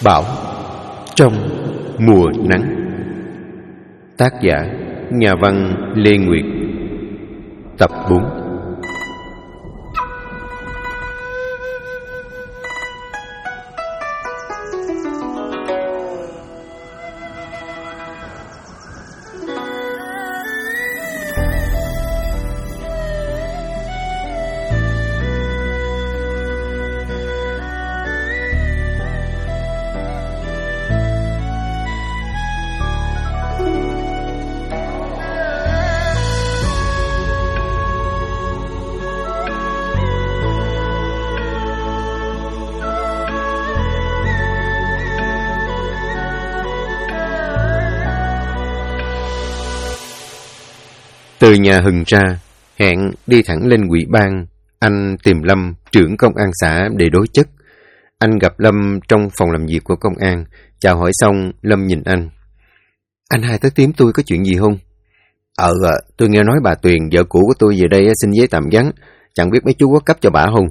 Bão trong mùa nắng. Tác giả nhà văn Lê Nguyệt. Tập 4. Từ nhà Hừng ra, Hẹn đi thẳng lên ủy ban. Anh tìm Lâm, trưởng công an xã để đối chất. Anh gặp Lâm trong phòng làm việc của công an. Chào hỏi xong, Lâm nhìn anh. Anh hai tới tím tôi có chuyện gì không? Tôi nghe nói bà Tuyền, vợ cũ của tôi về đây xin giấy tạm vắng. Chẳng biết mấy chú có cấp cho bà không?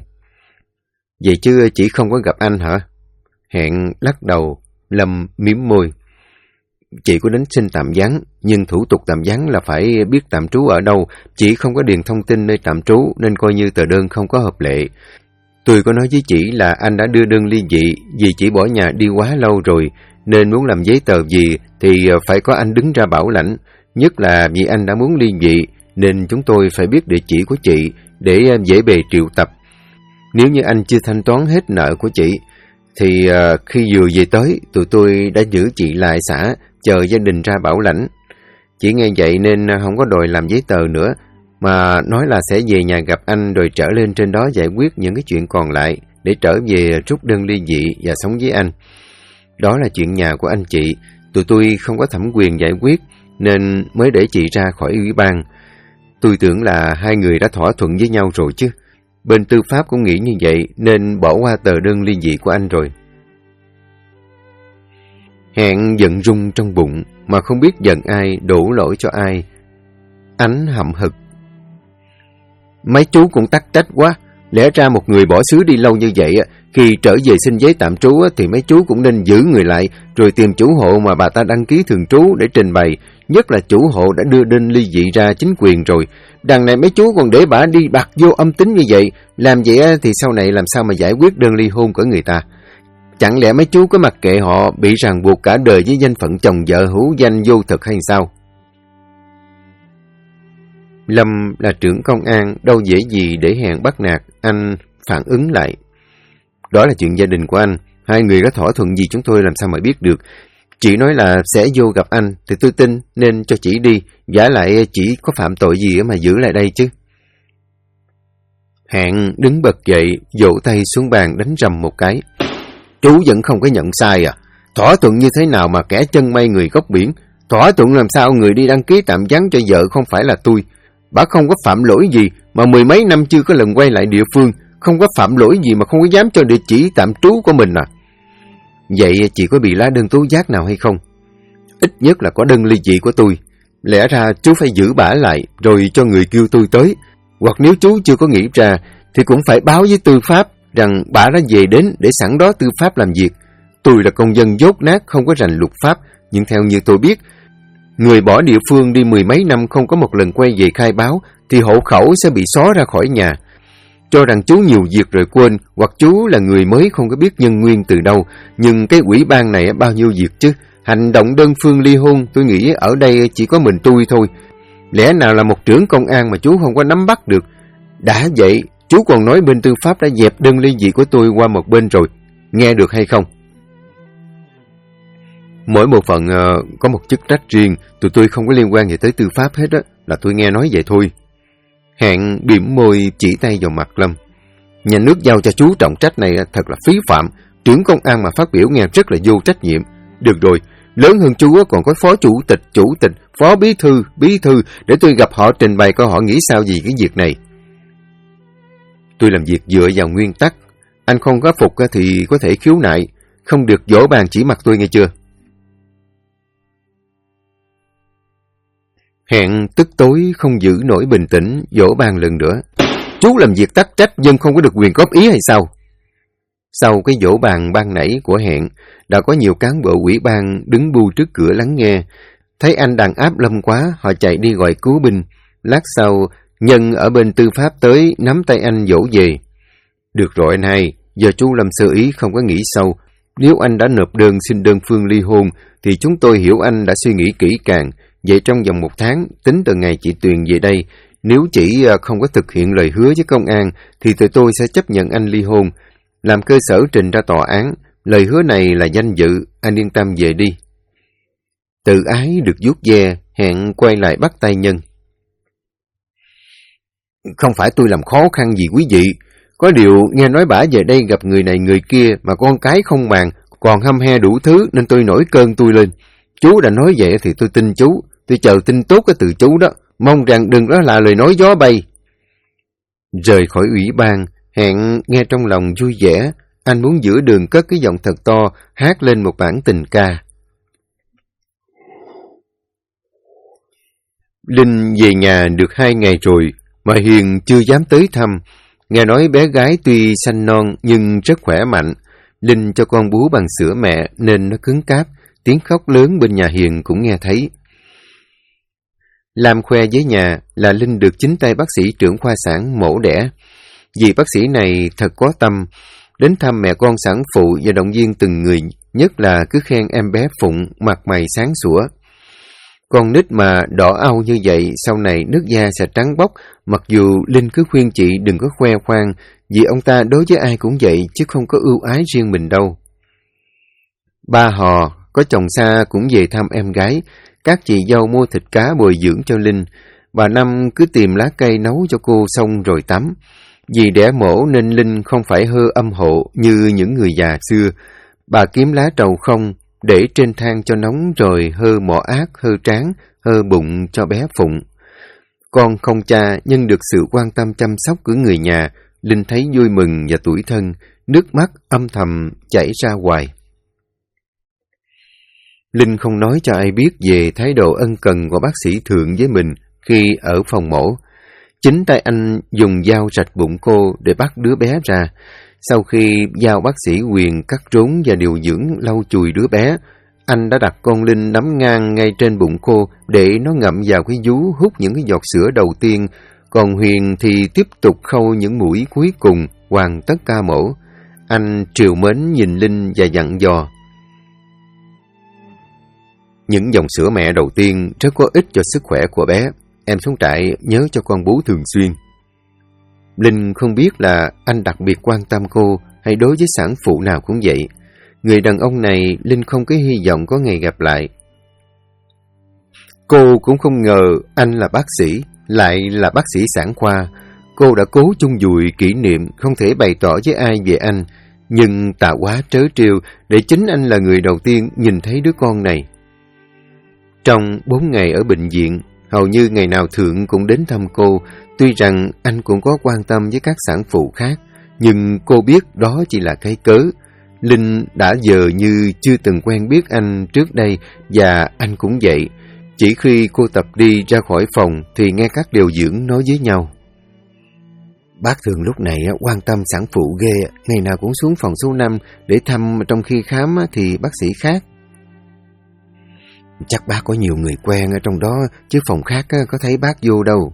Vậy chứ chỉ không có gặp anh hả? Hẹn lắc đầu. Lâm mím môi. Chị có đến xin tạm vắng, nhưng thủ tục tạm vắng là phải biết tạm trú ở đâu. Chị không có điền thông tin nơi tạm trú nên coi như tờ đơn không có hợp lệ. Tôi có nói với chị là anh đã đưa đơn ly dị vì chị bỏ nhà đi quá lâu rồi, nên muốn làm giấy tờ gì thì phải có anh đứng ra bảo lãnh. Nhất là vì anh đã muốn ly dị nên chúng tôi phải biết địa chỉ của chị để dễ bề triệu tập. Nếu như anh chưa thanh toán hết nợ của chị thì khi vừa về tới, tụi tôi đã giữ chị lại xã, chờ gia đình ra bảo lãnh. Chị nghe vậy nên không có đòi làm giấy tờ nữa, mà nói là sẽ về nhà gặp anh rồi trở lên trên đó giải quyết những cái chuyện còn lại để trở về rút đơn ly dị và sống với anh. Đó là chuyện nhà của anh chị, tụi tôi không có thẩm quyền giải quyết nên mới để chị ra khỏi ủy ban. Tôi tưởng là hai người đã thỏa thuận với nhau rồi chứ. Bên tư pháp cũng nghĩ như vậy nên bỏ qua tờ đơn ly dị của anh rồi. Hẹn giận rung trong bụng mà không biết giận ai, đổ lỗi cho ai. Ánh hậm hực. Mấy chú cũng tắc trách quá. Lẽ ra một người bỏ xứ đi lâu như vậy, khi trở về xin giấy tạm trú thì mấy chú cũng nên giữ người lại, rồi tìm chủ hộ mà bà ta đăng ký thường trú để trình bày. Nhất là chủ hộ đã đưa đơn ly dị ra chính quyền rồi. Đằng này mấy chú còn để bà đi bạc vô âm tính như vậy. Làm vậy thì sau này làm sao mà giải quyết đơn ly hôn của người ta? Chẳng lẽ mấy chú có mặc kệ họ bị ràng buộc cả đời với danh phận chồng vợ hữu danh vô thực hay sao? Lâm là trưởng công an, đâu dễ gì để Hẹn bắt nạt. Anh phản ứng lại. Đó là chuyện gia đình của anh. Hai người có thỏa thuận gì chúng tôi làm sao mà biết được. Chị nói là sẽ vô gặp anh thì tôi tin nên cho chị đi. Vả lại chỉ có phạm tội gì mà giữ lại đây chứ. Hẹn đứng bật dậy, vỗ tay xuống bàn đánh rầm một cái. Chú vẫn không có nhận sai à? Thỏa thuận như thế nào mà kẻ chân mây người góc biển? Thỏa thuận làm sao người đi đăng ký tạm vắng cho vợ không phải là tôi? Bà không có phạm lỗi gì mà mười mấy năm chưa có lần quay lại địa phương. Không có phạm lỗi gì mà không có dám cho địa chỉ tạm trú của mình à? Vậy chị có bị lá đơn tố giác nào hay không? Ít nhất là có đơn ly dị của tôi. Lẽ ra chú phải giữ bả lại rồi cho người kêu tôi tới. Hoặc nếu chú chưa có nghĩ ra thì cũng phải báo với tư pháp rằng bả đã về đến để sẵn đó tư pháp làm việc. Tôi là công dân dốt nát không có rành luật pháp, nhưng theo như tôi biết, người bỏ địa phương đi mười mấy năm không có một lần quay về khai báo thì hộ khẩu sẽ bị xóa ra khỏi nhà. Cho rằng chú nhiều việc rồi quên, hoặc chú là người mới không có biết nhân nguyên từ đâu, nhưng cái ủy ban này bao nhiêu việc chứ. Hành động đơn phương ly hôn tôi nghĩ ở đây chỉ có mình tôi thôi. Lẽ nào là một trưởng công an mà chú không có nắm bắt được? Đã vậy, chú còn nói bên tư pháp đã dẹp đơn ly dị của tôi qua một bên rồi. Nghe được hay không? Mỗi bộ phận có một chức trách riêng, tụi tôi không có liên quan gì tới tư pháp hết á, là tôi nghe nói vậy thôi. Hẹn bỉm môi chỉ tay vào mặt Lâm. Nhà nước giao cho chú trọng trách này thật là phí phạm. Trưởng công an mà phát biểu nghe rất là vô trách nhiệm. Được rồi, lớn hơn chú còn có phó chủ tịch, phó bí thư, để tôi gặp họ trình bày coi họ nghĩ sao gì cái việc này. Tôi làm việc dựa vào nguyên tắc. Anh không có phục thì có thể khiếu nại. Không được vỗ bàn chỉ mặt tôi nghe chưa? Hẹn tức tối không giữ nổi bình tĩnh, vỗ bàn lần nữa. Chú làm việc tắc trách nhưng không có được quyền góp ý hay sao? Sau cái dỗ bàn ban nãy của Hẹn, đã có nhiều cán bộ ủy ban đứng bu trước cửa lắng nghe. Thấy anh đàn áp Lâm quá, họ chạy đi gọi cứu binh. Lát sau, Nhân ở bên tư pháp tới nắm tay anh dỗ về. Được rồi anh hai, giờ chú Lâm sơ ý không có nghĩ sâu. Nếu anh đã nộp đơn xin đơn phương ly hôn, thì chúng tôi hiểu anh đã suy nghĩ kỹ càng. Vậy trong vòng 1 tháng, tính từ ngày chị Tuyền về đây, nếu chị không có thực hiện lời hứa với công an, thì tụi tôi sẽ chấp nhận anh ly hôn, làm cơ sở trình ra tòa án. Lời hứa này là danh dự, anh yên tâm về đi. Tự ái được vuốt ve, Hẹn quay lại bắt tay Nhân. Không phải tôi làm khó khăn gì quý vị. Có điều nghe nói bả về đây gặp người này người kia mà con cái không màng, còn hăm he đủ thứ nên tôi nổi cơn tôi lên. Chú đã nói vậy thì tôi tin chú, tôi chờ tin tốt cái từ chú đó, mong rằng đừng có là lời nói gió bay. Rời khỏi ủy ban, Hẹn nghe trong lòng vui vẻ, anh muốn giữa đường cất cái giọng thật to, hát lên một bản tình ca. Linh về nhà được 2 ngày rồi, mà Hiền chưa dám tới thăm. Nghe nói bé gái tuy xanh non nhưng rất khỏe mạnh. Linh cho con bú bằng sữa mẹ nên nó cứng cáp, tiếng khóc lớn bên nhà Hiền cũng nghe thấy. Lam khoe với nhà là Linh được chính tay bác sĩ trưởng khoa sản mổ đẻ. Vì bác sĩ này thật có tâm, đến thăm mẹ con sản phụ và động viên từng người, nhất là cứ khen em bé Phụng mặt mày sáng sủa. Con nít mà đỏ au như vậy, sau này nước da sẽ trắng bóc, mặc dù Linh cứ khuyên chị đừng có khoe khoang, vì ông ta đối với ai cũng vậy, chứ không có ưu ái riêng mình đâu. Ba họ, có chồng xa cũng về thăm em gái, các chị dâu mua thịt cá bồi dưỡng cho Linh. Bà Năm cứ tìm lá cây nấu cho cô xong rồi tắm. Vì đẻ mổ nên Linh không phải hơ âm hộ như những người già xưa. Bà kiếm lá trầu không, để trên than cho nóng rồi hơ mỏ ác, hơ trán, hơ bụng cho bé Phụng. Con không cha nhưng được sự quan tâm chăm sóc của người nhà, Linh thấy vui mừng và tủi thân, nước mắt âm thầm chảy ra hoài. Linh không nói cho ai biết về thái độ ân cần của bác sĩ Thượng với mình khi ở phòng mổ. Chính tay anh dùng dao rạch bụng cô để bắt đứa bé ra. Sau khi giao bác sĩ Quyền cắt rốn và điều dưỡng lau chùi đứa bé, anh đã đặt con Linh nắm ngang ngay trên bụng cô để nó ngậm vào cái vú hút những cái giọt sữa đầu tiên, còn Huyền thì tiếp tục khâu những mũi cuối cùng, hoàn tất ca mổ. Anh trìu mến nhìn Linh và dặn dò. Những dòng sữa mẹ đầu tiên rất có ích cho sức khỏe của bé. Em xuống trại nhớ cho con bú thường xuyên. Linh không biết là anh đặc biệt quan tâm cô hay đối với sản phụ nào cũng vậy. Người đàn ông này Linh không có hy vọng có ngày gặp lại. Cô cũng không ngờ anh là bác sĩ, lại là bác sĩ sản khoa. Cô đã cố chôn vùi kỷ niệm không thể bày tỏ với ai về anh, nhưng tạo hóa trớ trêu để chính anh là người đầu tiên nhìn thấy đứa con này. Trong 4 ngày ở bệnh viện, hầu như ngày nào Thượng cũng đến thăm cô. Tuy rằng anh cũng có quan tâm với các sản phụ khác, nhưng cô biết đó chỉ là cái cớ. Linh đã giờ như chưa từng quen biết anh trước đây, và anh cũng vậy. Chỉ khi cô tập đi ra khỏi phòng thì nghe các điều dưỡng nói với nhau. Bác Thường lúc này quan tâm sản phụ ghê, ngày nào cũng xuống phòng số 5 để thăm, trong khi khám thì bác sĩ khác. Chắc bác có nhiều người quen ở trong đó, chứ phòng khác có thấy bác vô đâu.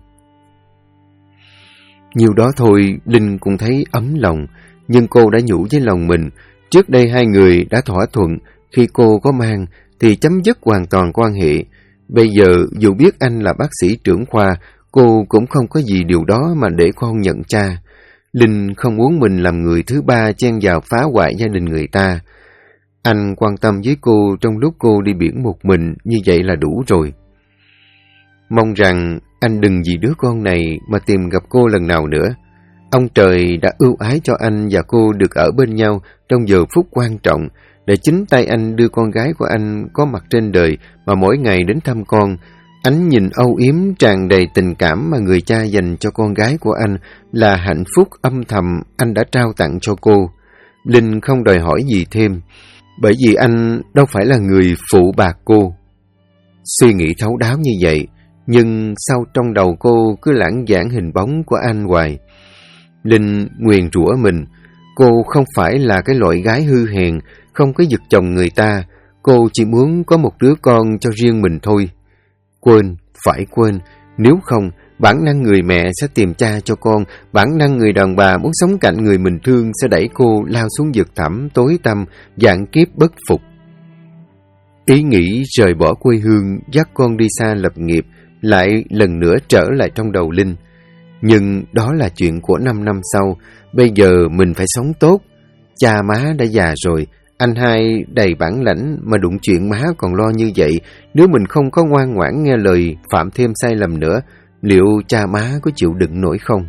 Nhiều đó thôi, Linh cũng thấy ấm lòng, nhưng cô đã nhủ với lòng mình, trước đây 2 người đã thỏa thuận, khi cô có mang thì chấm dứt hoàn toàn quan hệ. Bây giờ dù biết anh là bác sĩ trưởng khoa, cô cũng không có gì điều đó mà để con nhận cha. Linh không muốn mình làm người thứ ba chen vào phá hoại gia đình người ta. Anh quan tâm với cô trong lúc cô đi biển một mình, như vậy là đủ rồi. Mong rằng anh đừng vì đứa con này mà tìm gặp cô lần nào nữa. Ông trời đã ưu ái cho anh và cô được ở bên nhau trong giờ phút quan trọng, để chính tay anh đưa con gái của anh có mặt trên đời mà mỗi ngày đến thăm con. Ánh nhìn âu yếm tràn đầy tình cảm mà người cha dành cho con gái của anh là hạnh phúc âm thầm anh đã trao tặng cho cô. Linh không đòi hỏi gì thêm, bởi vì anh đâu phải là người phụ bạc cô. Suy nghĩ thấu đáo như vậy, nhưng sau trong đầu cô cứ lãng vảng hình bóng của anh hoài. Linh nguyền rủa mình, Cô không phải là cái loại gái hư hèn, không có giật chồng người ta. Cô chỉ muốn có một đứa con cho riêng mình thôi. Quên, phải quên. Nếu không, bản năng người mẹ sẽ tìm cha cho con. Bản năng người đàn bà muốn sống cạnh người mình thương sẽ đẩy cô lao xuống vực thẳm tối tăm, vạn kiếp bất phục. Ý nghĩ rời bỏ quê hương, dắt con đi xa lập nghiệp, lại lần nữa trở lại trong đầu Linh. Nhưng đó là chuyện của 5 năm sau. Bây giờ mình phải sống tốt. Cha má đã già rồi, anh hai đầy bản lãnh mà đụng chuyện má còn lo như vậy. Nếu mình không có ngoan ngoãn nghe lời, phạm thêm sai lầm nữa, liệu cha má có chịu đựng nổi không?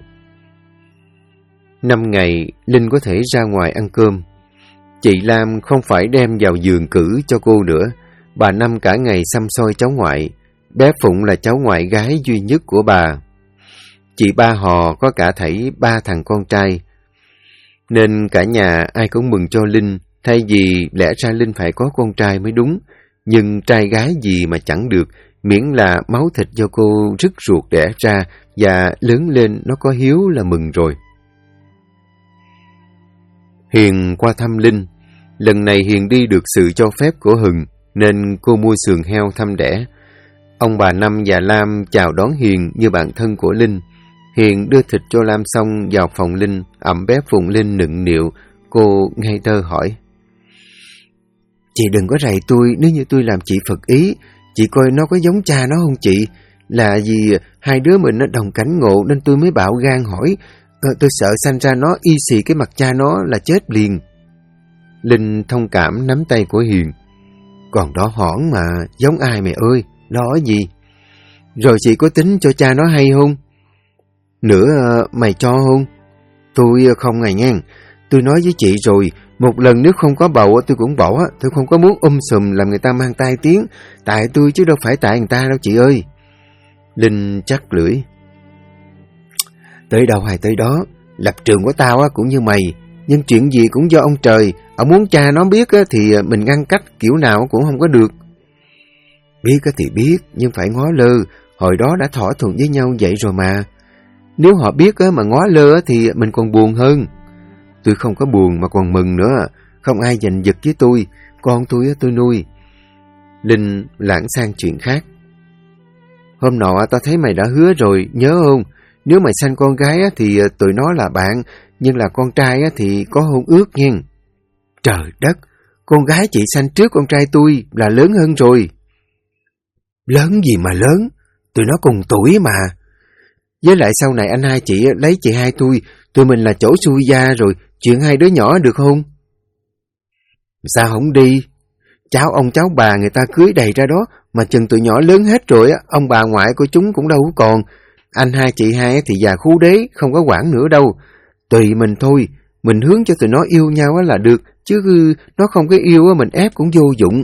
5 ngày, Linh có thể ra ngoài ăn cơm. Chị Lam không phải đem vào giường cử cho cô nữa. Bà Năm cả ngày xăm soi cháu ngoại. Bé Phụng là cháu ngoại gái duy nhất của bà. Chị ba họ có cả thảy 3 thằng con trai. Nên cả nhà ai cũng mừng cho Linh, thay vì lẽ ra Linh phải có con trai mới đúng. Nhưng trai gái gì mà chẳng được, miễn là máu thịt do cô rứt ruột đẻ ra và lớn lên nó có hiếu là mừng rồi. Hiền qua thăm Linh. Lần này Hiền đi được sự cho phép của Hừng, nên cô mua sườn heo thăm đẻ. Ông bà Năm và Lam chào đón Hiền như bạn thân của Linh. Hiền đưa thịt cho Lam xong vào phòng Linh, ẵm bé Phụng lên nựng nịu. Cô ngây thơ hỏi: "Chị đừng có rầy tôi nếu như tôi làm chị phật ý. Chị coi nó có giống cha nó không chị? Là vì hai đứa mình nó đồng cảnh ngộ nên tôi mới bạo gan hỏi. Tôi sợ sanh ra nó y xì cái mặt cha nó là chết liền." Linh thông cảm nắm tay của Hiền. "Còn đó hỏn mà, giống ai mẹ ơi, lo gì? Rồi chị có tính cho cha nó hay không? Nữa mày cho không?" "Tôi không ngày ngang. Tôi nói với chị rồi, một lần nếu không có bầu tôi cũng bỏ. Tôi không có muốn sùm làm người ta mang tai tiếng. Tại tôi chứ đâu phải tại người ta đâu chị ơi." Linh chắc lưỡi. "Tới đâu hay tới đó. Lập trường của tao cũng như mày. Nhưng chuyện gì cũng do ông trời. Ông muốn cha nó biết thì mình ngăn cách kiểu nào cũng không có được." "Biết thì biết, nhưng phải ngó lơ. Hồi đó đã thỏa thuận với nhau vậy rồi mà. Nếu họ biết mà ngó lơ thì mình còn buồn hơn." "Tôi không có buồn mà còn mừng nữa. Không ai giành giật với tôi. Con tôi nuôi." Linh lãng sang chuyện khác. "Hôm nọ tao thấy mày đã hứa rồi, nhớ không? Nếu mày sanh con gái thì tụi nó là bạn, nhưng là con trai thì có hôn ước nghe." "Trời đất, con gái chị sanh trước con trai tôi là lớn hơn rồi." "Lớn gì mà lớn, tụi nó cùng tuổi mà. Với lại sau này anh hai chị lấy chị hai tôi, tụi mình là chỗ xui gia rồi, chuyện hai đứa nhỏ được không?" "Sao không đi? Cháu ông cháu bà người ta cưới đầy ra đó, mà chừng tụi nhỏ lớn hết rồi ông bà ngoại của chúng cũng đâu còn. Anh hai chị hai thì già khú đế, không có quản nữa đâu. Tùy mình thôi, mình hướng cho tụi nó yêu nhau là được, chứ nó không có yêu mình ép cũng vô dụng."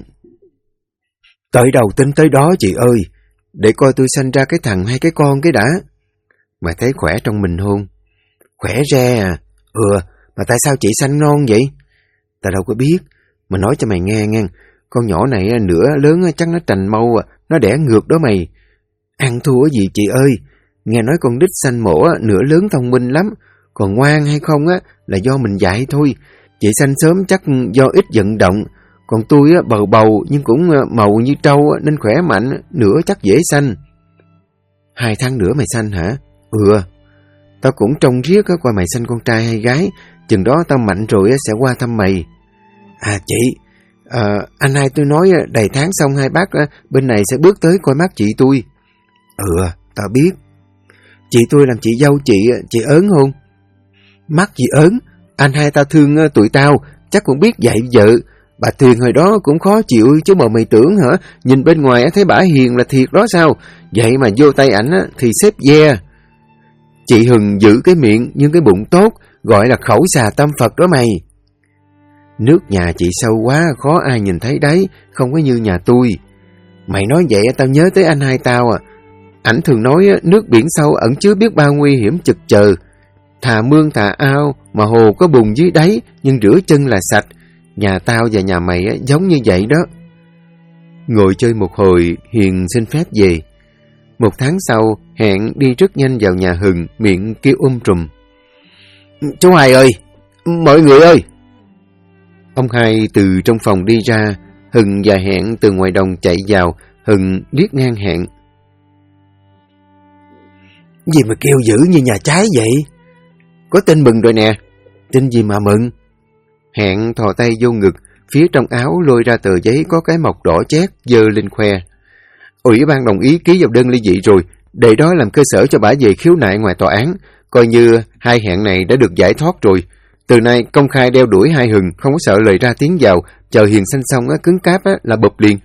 "Tới đầu tính tới đó chị ơi, để coi tôi sanh ra cái thằng hay cái con cái đã." "Mày thấy khỏe trong mình không?" "Khỏe re à." Mà tại sao chị sanh non vậy?" "Ta đâu có biết, mà nói cho mày nghe nghe. Con nhỏ này nửa lớn chắc nó trành mau, nó đẻ ngược đó mày. Ăn thua gì chị ơi. Nghe nói con đít sanh mổ nửa lớn thông minh lắm. Còn ngoan hay không là do mình dạy thôi. Chị sanh sớm chắc do ít vận động. Còn tôi bầu bầu nhưng cũng màu như trâu nên khỏe mạnh, nửa chắc dễ sanh." 2 tháng nữa mày sanh hả? Tao cũng trông riết coi mày sanh con trai hay gái. Chừng đó tao mạnh rồi sẽ qua thăm mày." "À chị, anh hai tôi nói đầy tháng xong hai bác bên này sẽ bước tới coi mắt chị tôi." Tao biết. "Chị tôi làm chị dâu chị ớn không?" "Mắt gì ớn, anh hai tao thương tụi tao, chắc cũng biết dạy vợ. Bà Tuyền hồi đó cũng khó chịu chứ mà mày tưởng hả? Nhìn bên ngoài thấy bả hiền là thiệt đó sao? Vậy mà vô tay ảnh thì xếp ve. Chị Hừng giữ cái miệng nhưng cái bụng tốt, gọi là khẩu xà tâm Phật đó mày." "Nước nhà chị sâu quá, khó ai nhìn thấy đấy, không có như nhà tôi." "Mày nói vậy tao nhớ tới anh hai tao à. Ảnh thường nói nước biển sâu ẩn chứa biết bao nguy hiểm chực chờ. Thà mương thà ao mà hồ có bùn dưới đáy nhưng rửa chân là sạch. Nhà tao và nhà mày giống như vậy đó." Ngồi chơi một hồi, Hiền xin phép về. 1 tháng sau, hẹn đi rất nhanh vào nhà Hừng, miệng kêu trùm: "Chú hai ơi, Mọi người ơi! Ông Hai từ trong phòng đi ra, Hừng và Hẹn từ ngoài đồng chạy vào. Hừng liếc ngang Hẹn. Gì mà kêu dữ như nhà trái vậy? Có tin mừng rồi nè. Tin gì mà mừng? Hẹn thò tay vô ngực, phía trong áo lôi ra tờ giấy có cái mộc đỏ chét, giơ lên khoe. Ủy ban đồng ý ký vào đơn ly dị rồi, để đó làm cơ sở cho bả về khiếu nại ngoài tòa án. Coi như hai Hẹn này đã được giải thoát rồi. Từ nay công khai đeo đuổi hai Hừng, không có sợ lời ra tiếng vào, chờ hiền xanh xong cứng cáp là bụp liền.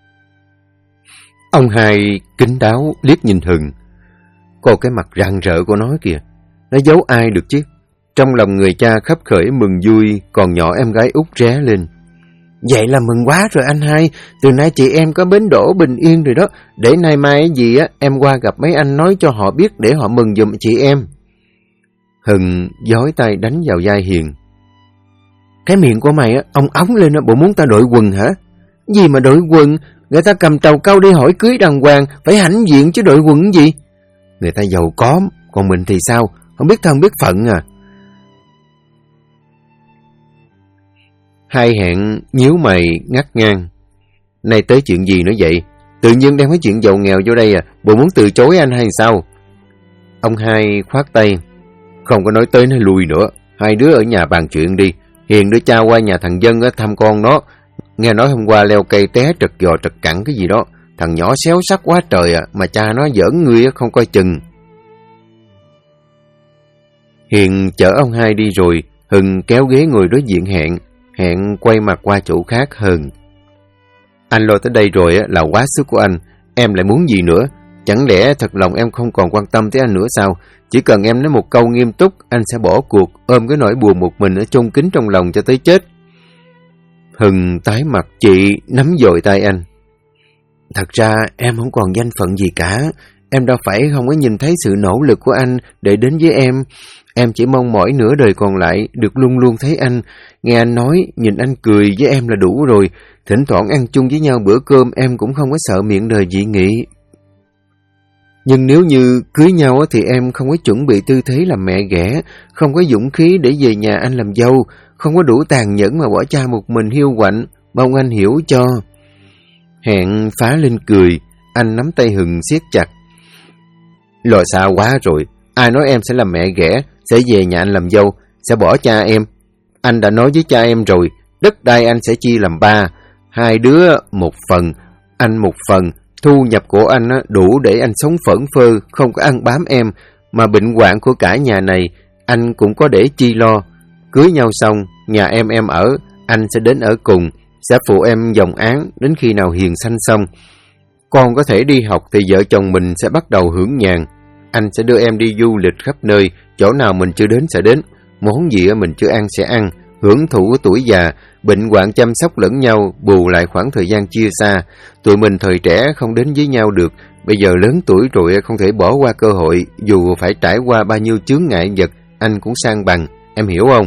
Ông Hai kín đáo liếc nhìn Hừng. Coi cái mặt rạng rỡ của nó kìa, nó giấu ai được chứ. Trong lòng người cha khấp khởi mừng vui, còn nhỏ em gái út ré lên. Vậy là mừng quá rồi anh Hai, từ nay chị em có bến đỗ bình yên rồi đó. Để nay mai gì em qua gặp mấy anh nói cho họ biết để họ mừng giùm chị em. Hừng giói tay đánh vào vai Hiền. Cái miệng của mày ông ống lên bộ muốn ta đội quần hả? Gì mà đội quần? Người ta cầm trầu cau đi hỏi cưới đàng hoàng, phải hãnh diện chứ đội quần gì? Người ta giàu có, còn mình thì sao? Không biết thân biết phận à? Hai Hẹn nhíu mày ngắt ngang. Nay tới chuyện gì nữa vậy? Tự nhiên đem cái chuyện giàu nghèo vô đây à? Bộ muốn từ chối anh hay sao? Ông Hai khoát tay. Không có nói tới nói lui nữa. Hai đứa ở nhà bàn chuyện đi. Hiền đưa cha qua nhà thằng Dân thăm con nó. Nghe nói hôm qua leo cây té trật giò trật cẳng cái gì đó. Thằng nhỏ xéo sắc quá trời mà cha nó giỡn ngươi không coi chừng. Hiền chở ông Hai đi rồi. Hừng kéo ghế ngồi đối diện Hẹn. Hẹn quay mặt qua chỗ khác Hừng. Anh lo tới đây rồi là quá sức của anh. Em lại muốn gì nữa? Chẳng lẽ thật lòng em không còn quan tâm tới anh nữa sao? Chỉ cần em nói một câu nghiêm túc, anh sẽ bỏ cuộc, ôm cái nỗi buồn một mình ở chôn kín trong lòng cho tới chết. Hừng tái mặt, chị nắm dội tay anh. Thật ra em không còn danh phận gì cả. Em đâu phải không có nhìn thấy sự nỗ lực của anh để đến với em. Em chỉ mong mỏi nửa đời còn lại được luôn luôn thấy anh, nghe anh nói, nhìn anh cười với em là đủ rồi. Thỉnh thoảng ăn chung với nhau bữa cơm em cũng không có sợ miệng đời dị nghị. Nhưng nếu như cưới nhau thì em không có chuẩn bị tư thế làm mẹ ghẻ, không có dũng khí để về nhà anh làm dâu, không có đủ tàn nhẫn mà bỏ cha một mình hiu quạnh, mong anh hiểu cho. Hẹn phá lên cười, anh nắm tay Hừng siết chặt. Lo xa quá rồi, ai nói em sẽ làm mẹ ghẻ, sẽ về nhà anh làm dâu, sẽ bỏ cha em. Anh đã nói với cha em rồi, đất đai anh sẽ chia làm 3, hai đứa một phần, anh một phần. Thu nhập của anh đủ để anh sống phởn phơ, không có ăn bám em, mà bệnh hoạn của cả nhà này, anh cũng có để chi lo. Cưới nhau xong, nhà em ở, anh sẽ đến ở cùng, sẽ phụ em dòng án đến khi nào hiền sanh xong. Con có thể đi học thì vợ chồng mình sẽ bắt đầu hưởng nhàn. Anh sẽ đưa em đi du lịch khắp nơi, chỗ nào mình chưa đến sẽ đến, món gì mình chưa ăn sẽ ăn, hưởng thụ tuổi già, bệnh hoạn chăm sóc lẫn nhau, bù lại khoảng thời gian chia xa. Tụi mình thời trẻ không đến với nhau được, bây giờ lớn tuổi rồi không thể bỏ qua cơ hội, dù phải trải qua bao nhiêu chướng ngại vật, anh cũng san bằng, em hiểu không?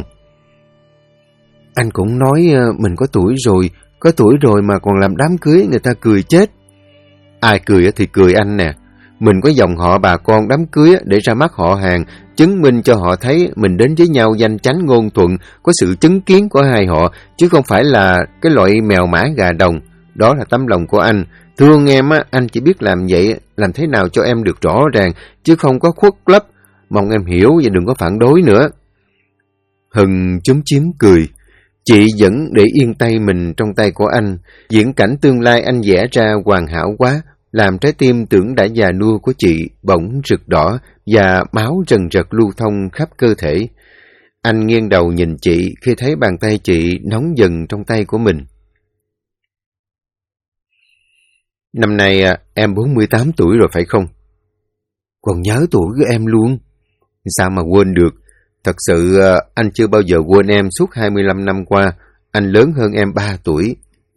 Anh cũng nói mình có tuổi rồi mà còn làm đám cưới người ta cười chết. Ai cười thì cười anh nè. Mình có dòng họ bà con đám cưới để ra mắt họ hàng, chứng minh cho họ thấy mình đến với nhau danh chánh ngôn thuận, có sự chứng kiến của hai họ, chứ không phải là cái loại mèo mã gà đồng. Đó là tấm lòng của anh. Thương em anh chỉ biết làm vậy, làm thế nào cho em được rõ ràng, chứ không có khuất lấp. Mong em hiểu và đừng có phản đối nữa. Hừng chúm chím cười. Chị vẫn để yên tay mình trong tay của anh. Diễn cảnh tương lai anh vẽ ra hoàn hảo quá, làm trái tim tưởng đã già nua của chị bỗng rực đỏ và máu rần rật lưu thông khắp cơ thể. Anh nghiêng đầu nhìn chị khi thấy bàn tay chị nóng dần trong tay của mình. Năm nay em 48 tuổi rồi phải không? Còn nhớ tuổi của em luôn. Sao mà quên được? Thật sự anh chưa bao giờ quên em suốt 25 năm qua. Anh lớn hơn em 3 tuổi.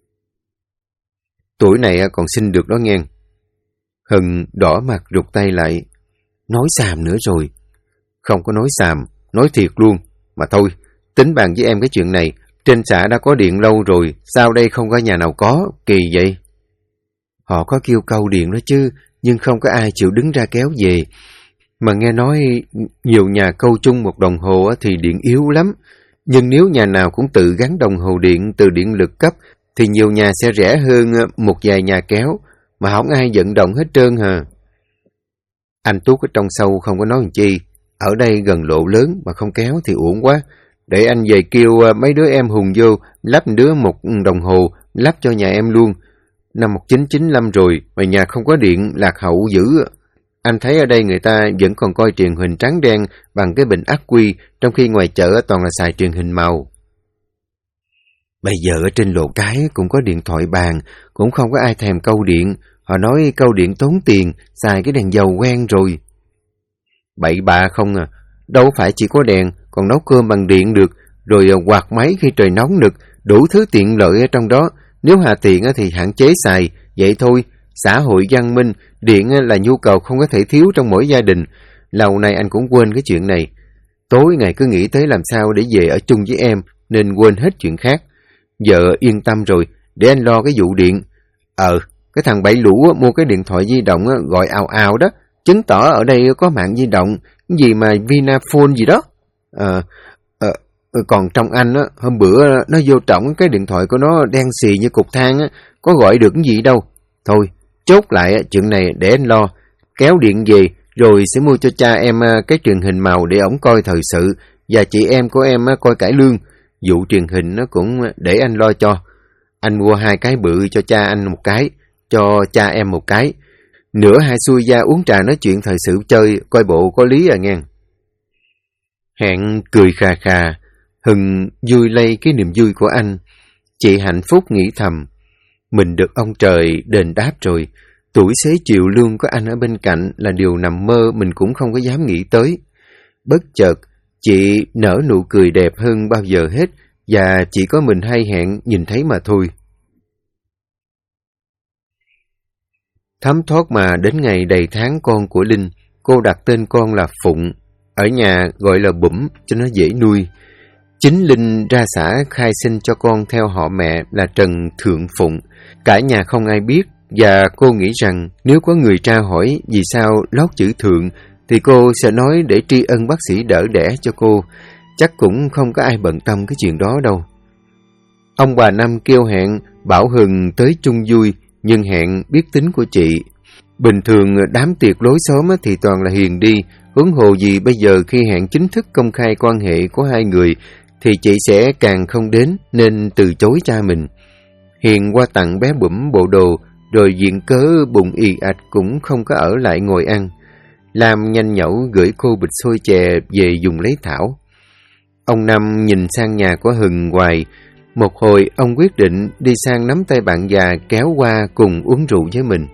Tuổi này còn sinh được đó nghe. Hừng đỏ mặt rụt tay lại. Nói xàm nữa rồi. Không có nói xàm, nói thiệt luôn. Mà thôi, tính bàn với em cái chuyện này. Trên xã đã có điện lâu rồi, sao đây không có nhà nào có, kỳ vậy? Họ có kêu câu điện đó chứ, nhưng không có ai chịu đứng ra kéo về. Mà nghe nói nhiều nhà câu chung một đồng hồ thì điện yếu lắm. Nhưng nếu nhà nào cũng tự gắn đồng hồ điện từ điện lực cấp thì nhiều nhà sẽ rẻ hơn một vài nhà kéo, mà không ai vận động hết trơn hả? Anh Tuốt ở trong sâu không có nói làm chi. Ở đây gần lộ lớn mà không kéo thì uổng quá. Để anh về kêu mấy đứa em hùng vô, lắp đứa một đồng hồ, lắp cho nhà em luôn. Năm 1995 rồi, mà nhà không có điện, lạc hậu dữ. Anh thấy ở đây người ta vẫn còn coi truyền hình trắng đen bằng cái bình ắc quy, trong khi ngoài chợ toàn là xài truyền hình màu. Bây giờ ở trên lộ cái cũng có điện thoại bàn, cũng không có ai thèm câu điện. Họ nói câu điện tốn tiền, xài cái đèn dầu quen rồi. Bậy bạ không à, đâu phải chỉ có đèn, còn nấu cơm bằng điện được, rồi quạt máy khi trời nóng được, đủ thứ tiện lợi ở trong đó. Nếu hà tiện thì hạn chế xài, vậy thôi. Xã hội văn minh, điện là nhu cầu không có thể thiếu trong mỗi gia đình. Lâu nay anh cũng quên cái chuyện này. Tối ngày cứ nghĩ tới làm sao để về ở chung với em, nên quên hết chuyện khác. Giờ yên tâm rồi, để anh lo cái vụ điện. Cái thằng Bảy Lũ mua cái điện thoại di động gọi ào ào đó, chứng tỏ ở đây có mạng di động, gì mà Vinaphone gì đó. Còn trong anh hôm bữa nó vô trọng cái điện thoại của nó đen xì như cục than có gọi được cái gì đâu. Thôi, chốt lại chuyện này để anh lo. Kéo điện về rồi sẽ mua cho cha em cái truyền hình màu để ổng coi thời sự, và chị em của em coi cải lương. Vụ truyền hình nó cũng để anh lo cho. Anh mua 2 cái bự cho cha anh một cái, cho cha em một cái. Nửa hai xuôi ra uống trà nói chuyện thời sự chơi, coi bộ có lý à nghe. Hẹn cười khà khà, Hưng vui lây cái niềm vui của anh. Chị hạnh phúc nghĩ thầm, mình được ông trời đền đáp rồi. Tuổi xế chiều lương có anh ở bên cạnh là điều nằm mơ mình cũng không có dám nghĩ tới. Bất chợt, chị nở nụ cười đẹp hơn bao giờ hết, và chỉ có mình hay Hẹn nhìn thấy mà thôi. Thấm thoát mà đến ngày đầy tháng con của Linh, cô đặt tên con là Phụng, ở nhà gọi là Bủm cho nó dễ nuôi. Chính Linh ra xã khai sinh cho con theo họ mẹ là Trần Thượng Phụng. Cả nhà không ai biết, và cô nghĩ rằng nếu có người tra hỏi vì sao lót chữ Thượng thì cô sẽ nói để tri ân bác sĩ đỡ đẻ cho cô. Chắc cũng không có ai bận tâm cái chuyện đó đâu. Ông bà Năm kêu Hẹn bảo Hừng tới chung vui, nhưng Hẹn biết tính của chị. Bình thường đám tiệc lối xóm thì toàn là Hiền đi, huống hồ gì bây giờ khi Hẹn chính thức công khai quan hệ của hai người thì chị sẽ càng không đến, nên từ chối cha mình. Hiền qua tặng bé Bủm bộ đồ, rồi viện cớ bụng ì ạch cũng không có ở lại ngồi ăn. Lam nhanh nhẩu gửi cô bịch xôi chè về dùng lấy thảo. Ông Năm nhìn sang nhà của Hừng hoài. Một hồi ông quyết định đi sang nắm tay bạn già kéo qua cùng uống rượu với mình.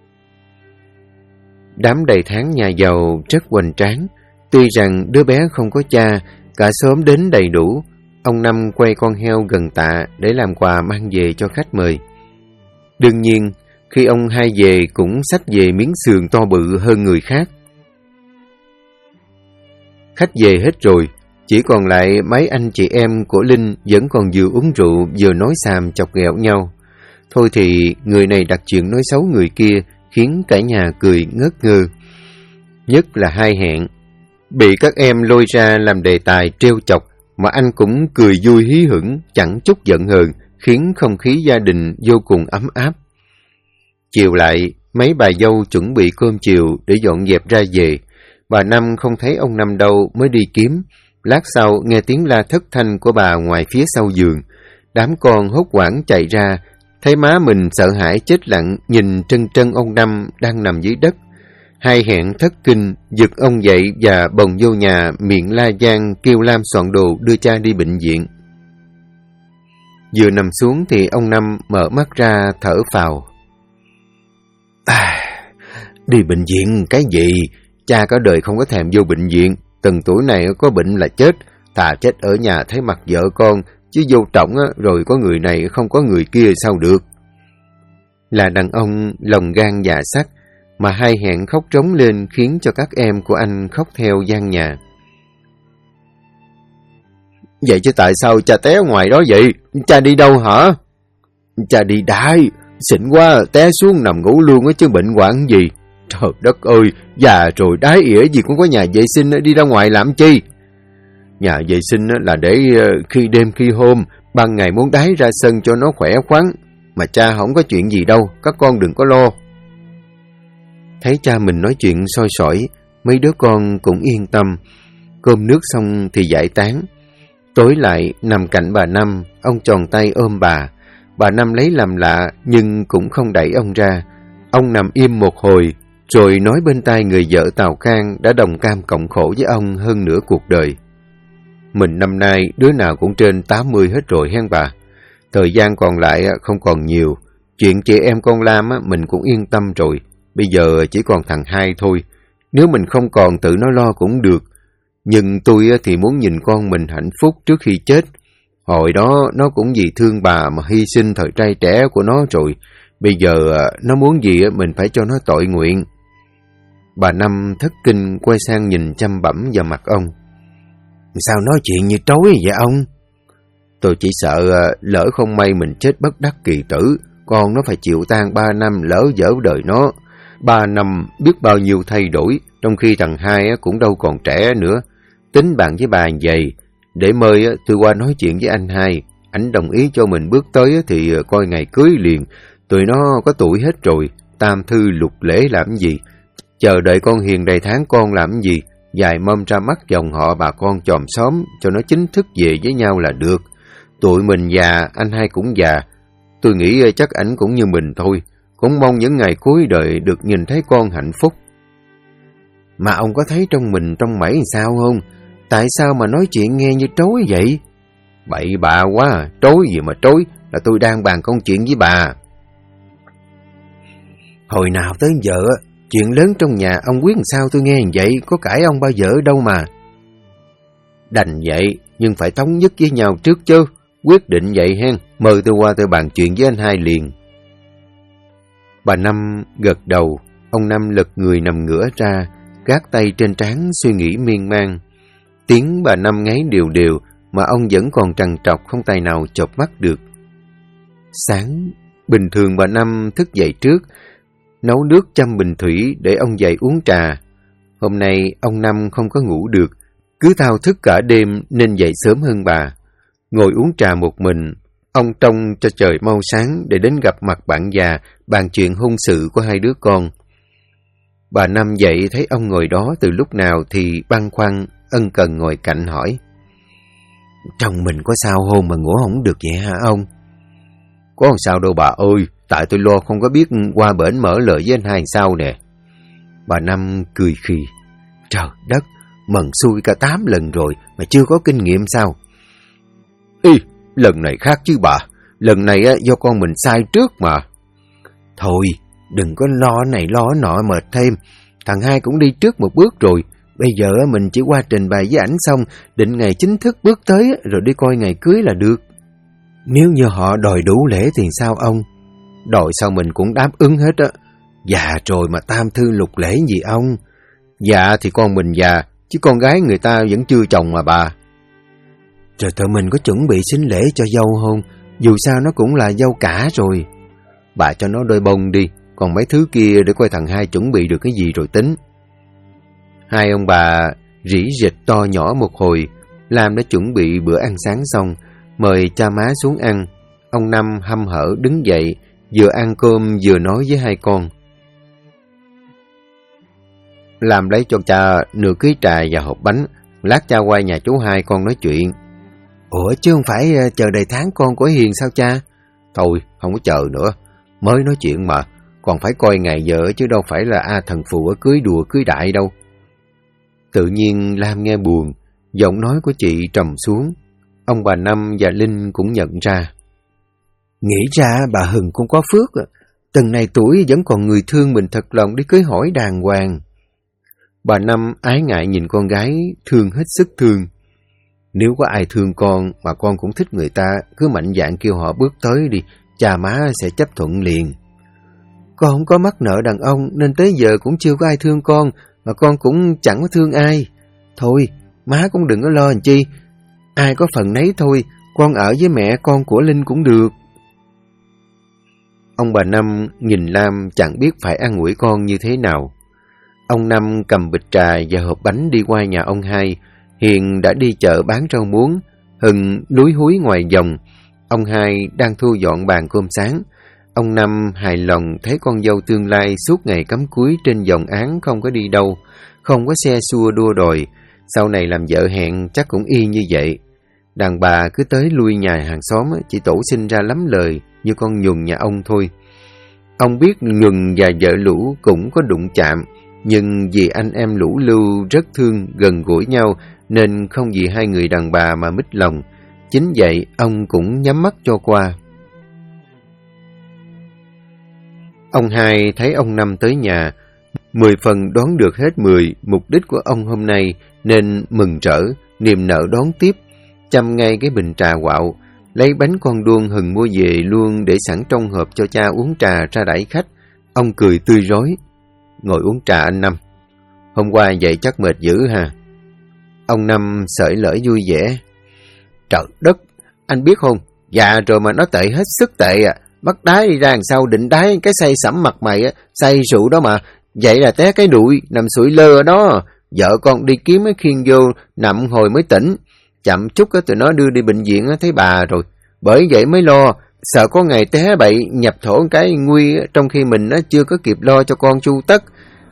Đám đầy tháng nhà giàu rất hoành tráng. Tuy rằng đứa bé không có cha, cả xóm đến đầy đủ. Ông Năm quay con heo gần tạ để làm quà mang về cho khách mời. Đương nhiên, khi ông hai về cũng xách về miếng sườn to bự hơn người khác. Khách về hết rồi, chỉ còn lại mấy anh chị em của Linh vẫn còn vừa uống rượu vừa nói xàm chọc ghẹo nhau. Thôi thì người này đặt chuyện nói xấu người kia, khiến cả nhà cười ngất ngơ. Nhất là hai Hẹn, bị các em lôi ra làm đề tài trêu chọc, mà anh cũng cười vui hí hửng, chẳng chút giận hờn, khiến không khí gia đình vô cùng ấm áp. Chiều lại, mấy bà dâu chuẩn bị cơm chiều để dọn dẹp ra về. Bà Năm không thấy ông Năm đâu mới đi kiếm. Lát sau nghe tiếng la thất thanh của bà ngoài phía sau giường. Đám con hốt hoảng chạy ra, thấy má mình sợ hãi chết lặng nhìn trân trân ông Năm đang nằm dưới đất. Hai Hẹn thất kinh, giật ông dậy và bồng vô nhà, miệng la giang kêu Lam soạn đồ đưa cha đi bệnh viện. Vừa nằm xuống thì ông Năm mở mắt ra thở phào. Đi bệnh viện cái gì? Cha cả đời không có thèm vô bệnh viện. Từng tuổi này có bệnh là chết. Thà chết ở nhà thấy mặt vợ con, chứ vô trọng rồi có người này không có người kia sao được. Là đàn ông lòng gan dạ sắt, mà hai Hẹn khóc trống lên khiến cho các em của anh khóc theo gian nhà. Vậy chứ tại sao cha té ngoài đó vậy? Cha đi đâu hả? Cha đi đái, xịn quá, té xuống nằm ngủ luôn chứ bệnh hoạn gì. Trời đất ơi, già rồi đái ỉa gì cũng có nhà vệ sinh đi ra ngoài làm chi? Nhà vệ sinh là để khi đêm khi hôm, ban ngày muốn đái ra sân cho nó khỏe khoắn. Mà cha không có chuyện gì đâu, các con đừng có lo. Thấy cha mình nói chuyện soi sỏi, mấy đứa con cũng yên tâm. Cơm nước xong thì giải tán. Tối lại nằm cạnh bà Năm, ông tròn tay ôm bà. Bà Năm lấy làm lạ nhưng cũng không đẩy ông ra. Ông nằm im một hồi, rồi nói bên tai người vợ Tào Khang đã đồng cam cộng khổ với ông hơn nửa cuộc đời. Mình năm nay đứa nào cũng trên 80 hết rồi hen bà. Thời gian còn lại không còn nhiều. Chuyện chị em con Lam mình cũng yên tâm rồi. Bây giờ chỉ còn thằng Hai thôi. Nếu mình không còn tự nó lo cũng được. Nhưng tôi thì muốn nhìn con mình hạnh phúc trước khi chết. Hồi đó nó cũng vì thương bà mà hy sinh thời trai trẻ của nó rồi. Bây giờ nó muốn gì mình phải cho nó tội nguyện. Bà Năm thất kinh quay sang nhìn chăm bẩm vào mặt ông. Sao nói chuyện như trối vậy ông? Tôi chỉ sợ lỡ không may mình chết bất đắc kỳ tử, con nó phải chịu tang 3 năm lỡ dở đời nó. 3 năm biết bao nhiêu thay đổi, trong khi thằng Hai cũng đâu còn trẻ nữa. Tính bạn với bà vậy, để mời tôi qua nói chuyện với anh Hai. Ảnh đồng ý cho mình bước tới thì coi ngày cưới liền. Tụi nó có tuổi hết rồi, tam thư lục lễ làm gì? Chờ đợi con hiền đầy tháng con làm gì? Dài mâm ra mắt dòng họ bà con chòm xóm cho nó chính thức về với nhau là được. Tụi mình già, anh Hai cũng già. Tôi nghĩ chắc ảnh cũng như mình thôi. Cũng mong những ngày cuối đời được nhìn thấy con hạnh phúc. Mà ông có thấy trong mình trong mẩy sao không? Tại sao mà nói chuyện nghe như trối vậy? Bậy bạ quá, trối gì mà trối, là tôi đang bàn công chuyện với bà. Hồi nào tới giờ, chuyện lớn trong nhà ông quyết làm sao tôi nghe vậy, có cãi ông bao giờ đâu mà. Đành vậy, nhưng phải thống nhất với nhau trước chứ. Quyết định vậy hen, mời tôi qua tôi bàn chuyện với anh Hai liền. Bà Năm gật đầu, ông Năm lật người nằm ngửa ra, gác tay trên trán suy nghĩ miên man. Tiếng bà Năm ngáy đều đều mà ông vẫn còn trằn trọc không tài nào chợp mắt được. Sáng, bình thường bà Năm thức dậy trước, nấu nước châm bình thủy để ông dậy uống trà. Hôm nay ông Năm không có ngủ được, cứ thao thức cả đêm nên dậy sớm hơn bà. Ngồi uống trà một mình, ông trông cho trời mau sáng để đến gặp mặt bạn già, bàn chuyện hôn sự của hai đứa con. Bà Năm dậy thấy ông ngồi đó từ lúc nào thì băn khoăn, ân cần ngồi cạnh hỏi. Chồng mình có sao hôn mà ngủ không được vậy hả ông? Có làm sao đâu bà ơi, tại tôi lo không có biết qua bển mở lời với anh Hai sao nè. Bà Năm cười khì. Trời đất, mần xui cả 8 lần rồi mà chưa có kinh nghiệm sao? Ý, lần này khác chứ bà. Lần này do con mình sai trước mà. Thôi, đừng có lo này lo nọ mệt thêm. Thằng Hai cũng đi trước một bước rồi. Bây giờ mình chỉ qua trình bày với ảnh xong, định ngày chính thức bước tới rồi đi coi ngày cưới là được. Nếu như họ đòi đủ lễ thì sao ông? Đòi sao mình cũng đáp ứng hết á. Già rồi mà tam thư lục lễ gì ông? Dạ thì con mình già, chứ con gái người ta vẫn chưa chồng mà bà. Rồi tụi mình có chuẩn bị sính lễ cho dâu không? Dù sao nó cũng là dâu cả rồi. Bà cho nó đôi bông đi, còn mấy thứ kia để coi thằng Hai chuẩn bị được cái gì rồi tính. Hai ông bà rỉ rịch to nhỏ một hồi. Lam đã chuẩn bị bữa ăn sáng xong, mời cha má xuống ăn. Ông Năm hăm hở đứng dậy, vừa ăn cơm vừa nói với hai con. Làm lấy cho cha nửa ký trà và hộp bánh, lát cha qua nhà chú Hai con nói chuyện. Ủa chứ không phải chờ đầy tháng con của Hiền sao cha? Thôi, không có chờ nữa, mới nói chuyện mà, còn phải coi ngày giờ chứ đâu phải là thần phụ ở cưới đùa cưới đại đâu. Tự nhiên Lam nghe buồn, giọng nói của chị trầm xuống. Ông bà Năm và Linh cũng nhận ra. Nghĩ ra bà Hừng cũng có phước, từng này tuổi vẫn còn người thương mình thật lòng đi cưới hỏi đàng hoàng. Bà Năm ái ngại nhìn con gái, thương hết sức thương. Nếu có ai thương con mà con cũng thích người ta, cứ mạnh dạn kêu họ bước tới đi, cha má sẽ chấp thuận liền. Con không có mắc nợ đàn ông nên tới giờ cũng chưa có ai thương con, mà con cũng chẳng có thương ai. Thôi, má cũng đừng có lo làm chi, ai có phần nấy thôi, con ở với mẹ con của Linh cũng được. Ông bà Năm nhìn Lam chẳng biết phải an ủi con như thế nào. Ông Năm cầm bịch trà và hộp bánh đi qua nhà ông Hai, Hiền đã đi chợ bán rau muống, Hưng lúi húi ngoài vòng. Ông Hai đang thu dọn bàn cơm sáng. Ông Năm hài lòng thấy con dâu tương lai suốt ngày cắm cúi trên vòng án không có đi đâu, không có xe xua đua đòi. Sau này làm vợ hẹn chắc cũng y như vậy. Đàn bà cứ tới lui nhà hàng xóm chỉ tổ sinh ra lắm lời như con Nhuần nhà ông thôi. Ông biết Nhuần và vợ Lũ cũng có đụng chạm, nhưng vì anh em Lũ Lưu rất thương gần gũi nhau nên không vì hai người đàn bà mà mít lòng. Chính vậy ông cũng nhắm mắt cho qua. Ông Hai thấy ông Năm tới nhà, 10 phần đoán được hết 10 mục đích của ông hôm nay nên mừng rỡ, niềm nở đón tiếp, chăm ngay cái bình trà quạo, lấy bánh con đuông Hừng mua về luôn để sẵn trong hộp cho cha uống trà ra đãi khách. Ông cười tươi rói. Ngồi uống trà anh Năm. Hôm qua vậy chắc mệt dữ ha? Ông Năm sởi lởi vui vẻ. Trời đất, anh biết không, già rồi mà nó tệ hết sức tệ à. Bắt đái đi ra đằng sau định đái cái say sẩm mặt mày á, say rượu đó mà. Vậy là té cái đuổi, nằm sủi lơ ở đó. Vợ con đi kiếm cái khiêng vô, nằm hồi mới tỉnh. Chậm chút á, tụi nó đưa đi bệnh viện á, thấy bà rồi. Bởi vậy mới lo, sợ có ngày té bậy nhập thổ cái nguy trong khi mình á, chưa có kịp lo cho con chu tất.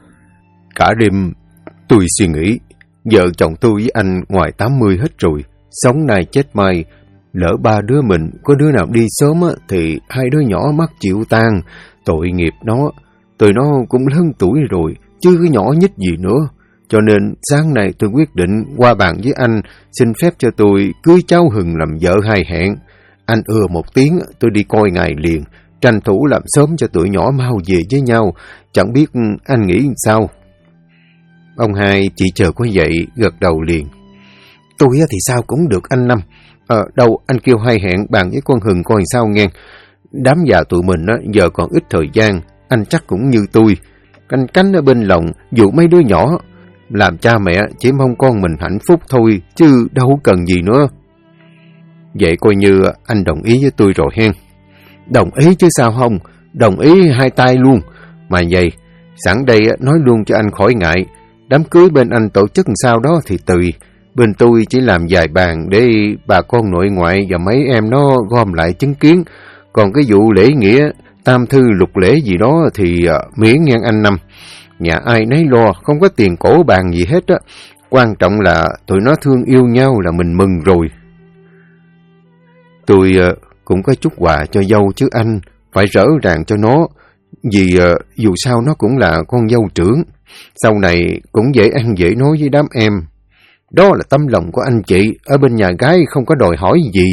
Cả đêm tôi suy nghĩ, vợ chồng tôi với anh ngoài 80 hết rồi, sống nay chết mai. Lỡ ba đứa mình có đứa nào đi sớm á, thì hai đứa nhỏ mắc chịu tan, tội nghiệp nó. Tụi nó cũng lớn tuổi rồi, chứ cái nhỏ nhít gì nữa. Cho nên sáng nay tôi quyết định qua bàn với anh, xin phép cho tôi cưới cháu Hừng làm vợ hai hẹn. Anh một tiếng, tôi đi coi ngài liền, tranh thủ làm sớm cho tụi nhỏ mau về với nhau. Chẳng biết anh nghĩ sao? Ông Hai chỉ chờ có vậy, gật đầu liền. Tôi thì sao cũng được anh Năm. Đâu, anh kêu hai hẹn bàn với con Hừng coi sao nghe. Đám già tụi mình giờ còn ít thời gian, anh chắc cũng như tôi. Canh cánh ở bên lòng, dụ mấy đứa nhỏ. Làm cha mẹ chỉ mong con mình hạnh phúc thôi, chứ đâu cần gì nữa. Vậy coi như anh đồng ý với tôi rồi hen. Đồng ý chứ sao không, đồng ý hai tay luôn. Mà vậy, sẵn đây nói luôn cho anh khỏi ngại. Đám cưới bên anh tổ chức sao đó thì tùy. Bên tôi chỉ làm vài bàn để bà con nội ngoại và mấy em nó gom lại chứng kiến. Còn cái vụ lễ nghĩa, tam thư lục lễ gì đó thì miễn ngang anh Năm. Nhà ai nấy lo, không có tiền cổ bàn gì hết á. Quan trọng là tụi nó thương yêu nhau là mình mừng rồi. Tôi cũng có chút quà cho dâu chứ anh, phải rỡ ràng cho nó. Vì dù sao nó cũng là con dâu trưởng. Sau này cũng dễ ăn dễ nói với đám em. Đó là tấm lòng của anh chị, ở bên nhà gái không có đòi hỏi gì.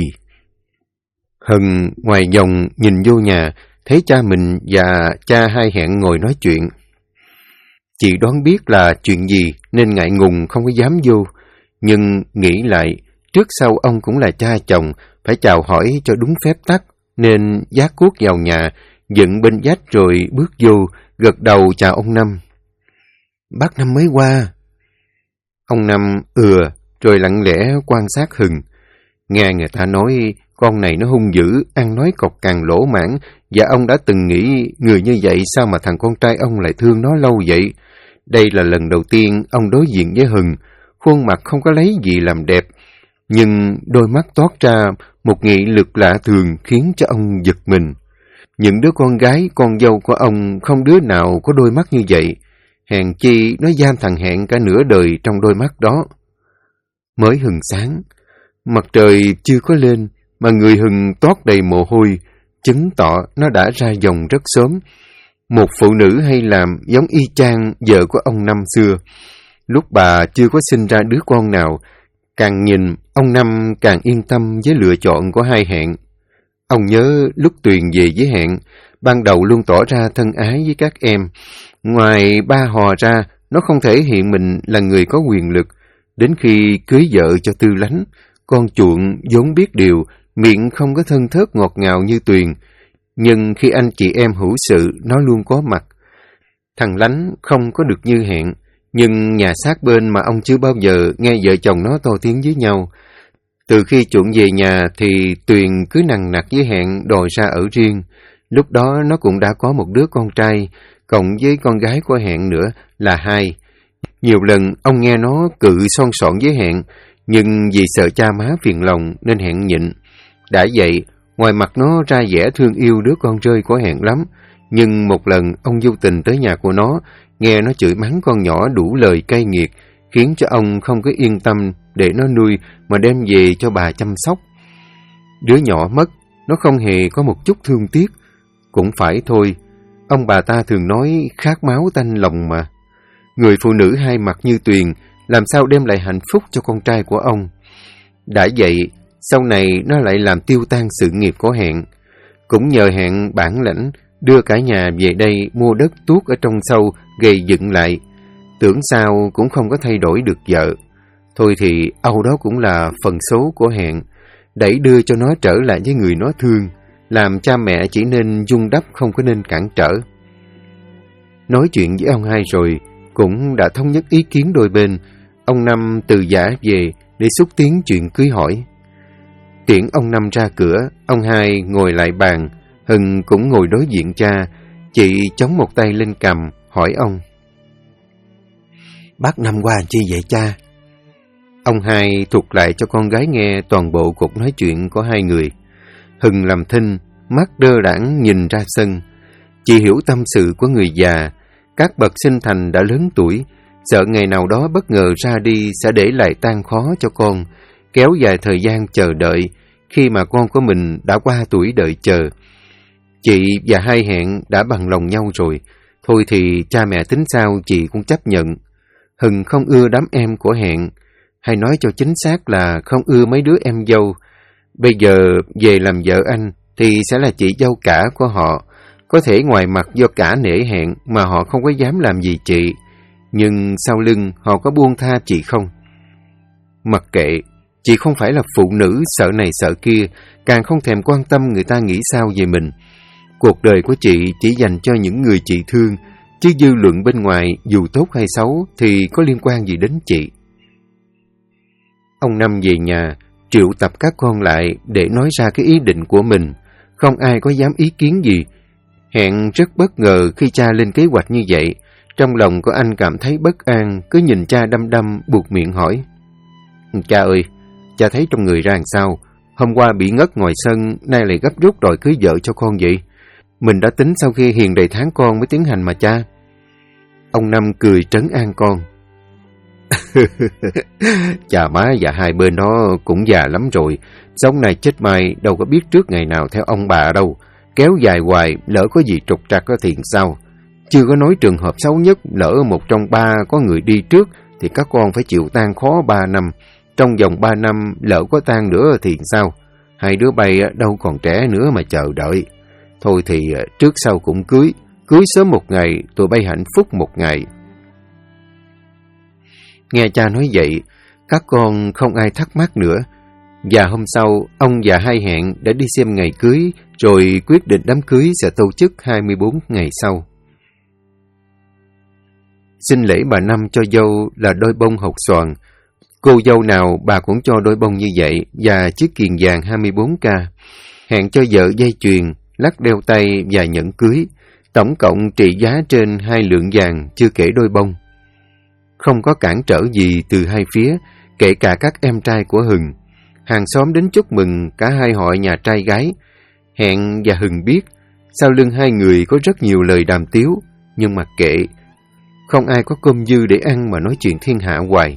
Hừng ngoài vòng nhìn vô nhà, thấy cha mình và cha hai hẹn ngồi nói chuyện. Chị đoán biết là chuyện gì nên ngại ngùng không có dám vô. Nhưng nghĩ lại, trước sau ông cũng là cha chồng, phải chào hỏi cho đúng phép tắc, nên vác cuốc vào nhà, dựng bên vách rồi bước vô, gật đầu chào ông Năm. Bác Năm mới qua. Ông Năm rồi lặng lẽ quan sát Hừng. Nghe người ta nói con này nó hung dữ, ăn nói cọc cằn lỗ mãn, và ông đã từng nghĩ người như vậy sao mà thằng con trai ông lại thương nó lâu vậy. Đây là lần đầu tiên ông đối diện với Hừng, khuôn mặt không có lấy gì làm đẹp, nhưng đôi mắt toát ra một nghị lực lạ thường khiến cho ông giật mình. Những đứa con gái, con dâu của ông không đứa nào có đôi mắt như vậy, hèn chi nó giam thằng Hẹn cả nửa đời trong đôi mắt đó. Mới hừng sáng, mặt trời chưa có lên mà người Hừng toát đầy mồ hôi, chứng tỏ nó đã ra dòng rất sớm. Một phụ nữ hay làm giống y chang vợ của ông Năm xưa. Lúc bà chưa có sinh ra đứa con nào, càng nhìn ông Năm càng yên tâm với lựa chọn của hai Hẹn. Ông nhớ lúc Tuyền về với Hẹn, ban đầu luôn tỏ ra thân ái với các em. Ngoài ba hò ra, nó không thể hiện mình là người có quyền lực. Đến khi cưới vợ cho Tư Lánh, con chuộng vốn biết điều, miệng không có thân thớt ngọt ngào như Tuyền. Nhưng khi anh chị em hữu sự, nó luôn có mặt. Thằng Lánh không có được như Hẹn, nhưng nhà sát bên mà ông chưa bao giờ nghe vợ chồng nó to tiếng với nhau. Từ khi chuộng về nhà thì Tuyền cứ nằng nặc với Hẹn đòi ra ở riêng. Lúc đó nó cũng đã có một đứa con trai, cộng với con gái của Hẹn nữa là hai. Nhiều lần ông nghe nó cự son sọn với Hẹn, nhưng vì sợ cha má phiền lòng nên Hẹn nhịn. Đã vậy, ngoài mặt nó ra vẻ thương yêu đứa con rơi của Hẹn lắm, nhưng một lần ông vô tình tới nhà của nó, nghe nó chửi mắng con nhỏ đủ lời cay nghiệt, khiến cho ông không có yên tâm để nó nuôi mà đem về cho bà chăm sóc. Đứa nhỏ mất, nó không hề có một chút thương tiếc. Cũng phải thôi, ông bà ta thường nói khát máu tanh lòng mà. Người phụ nữ hai mặt như tuyền, làm sao đem lại hạnh phúc cho con trai của ông. Đã vậy, sau này nó lại làm tiêu tan sự nghiệp của Hẹn. Cũng nhờ Hẹn bản lãnh, đưa cả nhà về đây mua đất tuốt ở trong sâu, gây dựng lại. Tưởng sao cũng không có thay đổi được vợ. Thôi thì âu đó cũng là phần số của Hẹn, đẩy đưa cho nó trở lại với người nó thương, làm cha mẹ chỉ nên vun đắp không có nên cản trở. Nói chuyện với ông hai rồi, cũng đã thống nhất ý kiến đôi bên. Ông Năm từ giã về để xúc tiến chuyện cưới hỏi. Tiễn ông Năm ra cửa, ông hai ngồi lại bàn, Hưng cũng ngồi đối diện cha. Chị chống một tay lên cằm, hỏi ông: "Bác Năm qua chi vậy cha?" Ông hai thuật lại cho con gái nghe toàn bộ cuộc nói chuyện của hai người. Hưng làm thinh, mắt đơ đãng nhìn ra sân. Chị hiểu tâm sự của người già. Các bậc sinh thành đã lớn tuổi, sợ ngày nào đó bất ngờ ra đi sẽ để lại tang khó cho con, kéo dài thời gian chờ đợi, khi mà con của mình đã qua tuổi đợi chờ. Chị và hai Hẹn đã bằng lòng nhau rồi, thôi thì cha mẹ tính sao chị cũng chấp nhận. Hưng không ưa đám em của Hẹn, hay nói cho chính xác là không ưa mấy đứa em dâu. Bây giờ về làm vợ anh thì sẽ là chị dâu cả của họ. Có thể ngoài mặt do cả nể Hẹn mà họ không có dám làm gì chị, nhưng sau lưng họ có buông tha chị không? Mặc kệ, chị không phải là phụ nữ sợ này sợ kia, càng không thèm quan tâm người ta nghĩ sao về mình. Cuộc đời của chị chỉ dành cho những người chị thương, chứ dư luận bên ngoài dù tốt hay xấu thì có liên quan gì đến chị. Ông Năm về nhà, triệu tập các con lại để nói ra cái ý định của mình. Không ai có dám ý kiến gì. Hẹn rất bất ngờ khi cha lên kế hoạch như vậy. Trong lòng của anh cảm thấy bất an, cứ nhìn cha đăm đăm, buột miệng hỏi: "Cha ơi, cha thấy trong người ra làm sao? Hôm qua bị ngất ngoài sân, nay lại gấp rút đòi cưới vợ cho con vậy? Mình đã tính sau khi hiền đầy tháng con mới tiến hành mà cha." Ông Năm cười trấn an con: "Cha má và hai bên đó cũng già lắm rồi, sống này chết mai đâu có biết trước ngày nào theo ông bà đâu. Kéo dài hoài, lỡ có gì trục trặc thì sao? Chưa có nói trường hợp xấu nhất, lỡ một trong ba có người đi trước thì các con phải chịu tang khó 3 năm. Trong vòng 3 năm lỡ có tang nữa thì sao? Hai đứa bay đâu còn trẻ nữa mà chờ đợi. Thôi thì trước sau cũng cưới sớm một ngày, tụi bay hạnh phúc một ngày." Nghe cha nói vậy, các con không ai thắc mắc nữa. Và hôm sau, ông và hai Hẹn đã đi xem ngày cưới, rồi quyết định đám cưới sẽ tổ chức 24 ngày sau. Xin lễ bà Năm cho dâu là đôi bông hột xoàn. Cô dâu nào bà cũng cho đôi bông như vậy và chiếc kiềng vàng 24K. Hẹn cho vợ dây chuyền, lắc đeo tay và nhẫn cưới. Tổng cộng trị giá trên 2 lượng vàng, chưa kể đôi bông. Không có cản trở gì từ hai phía, kể cả các em trai của Hừng. Hàng xóm đến chúc mừng cả hai họ nhà trai gái. Hẹn và Hừng biết, sau lưng hai người có rất nhiều lời đàm tiếu, nhưng mặc kệ, không ai có cơm dư để ăn mà nói chuyện thiên hạ hoài.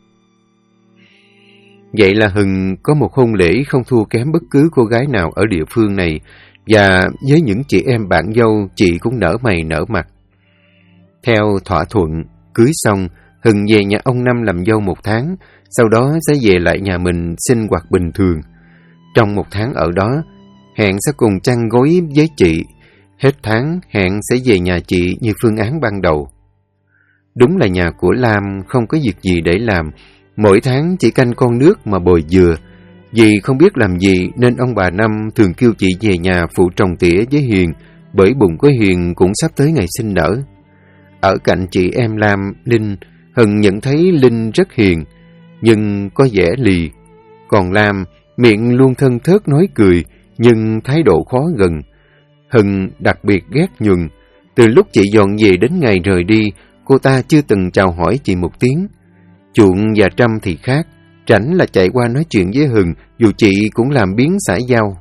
Vậy là Hừng có một hôn lễ không thua kém bất cứ cô gái nào ở địa phương này, và với những chị em bạn dâu, chị cũng nở mày nở mặt. Theo thỏa thuận, cưới xong, Hừng về nhà ông Năm làm dâu 1 tháng, sau đó sẽ về lại nhà mình sinh hoạt bình thường. Trong 1 tháng ở đó, Hẹn sẽ cùng chăn gối với chị. Hết tháng, Hẹn sẽ về nhà chị như phương án ban đầu. Đúng là nhà của Lam không có việc gì để làm, mỗi tháng chỉ canh con nước mà bồi dừa. Vì không biết làm gì nên ông bà Năm thường kêu chị về nhà phụ trồng tỉa với Hiền, bởi bụng của Hiền cũng sắp tới ngày sinh nở. Ở cạnh chị em Lam, Linh, Hừng nhận thấy Linh rất hiền, nhưng có vẻ lì. Còn Lam, miệng luôn thân thớt nói cười, nhưng thái độ khó gần. Hừng đặc biệt ghét Nhuần. Từ lúc chị dọn về đến ngày rời đi, cô ta chưa từng chào hỏi chị một tiếng. Chuộng và Trâm thì khác, rảnh là chạy qua nói chuyện với Hừng, dù chị cũng làm biếng xã giao.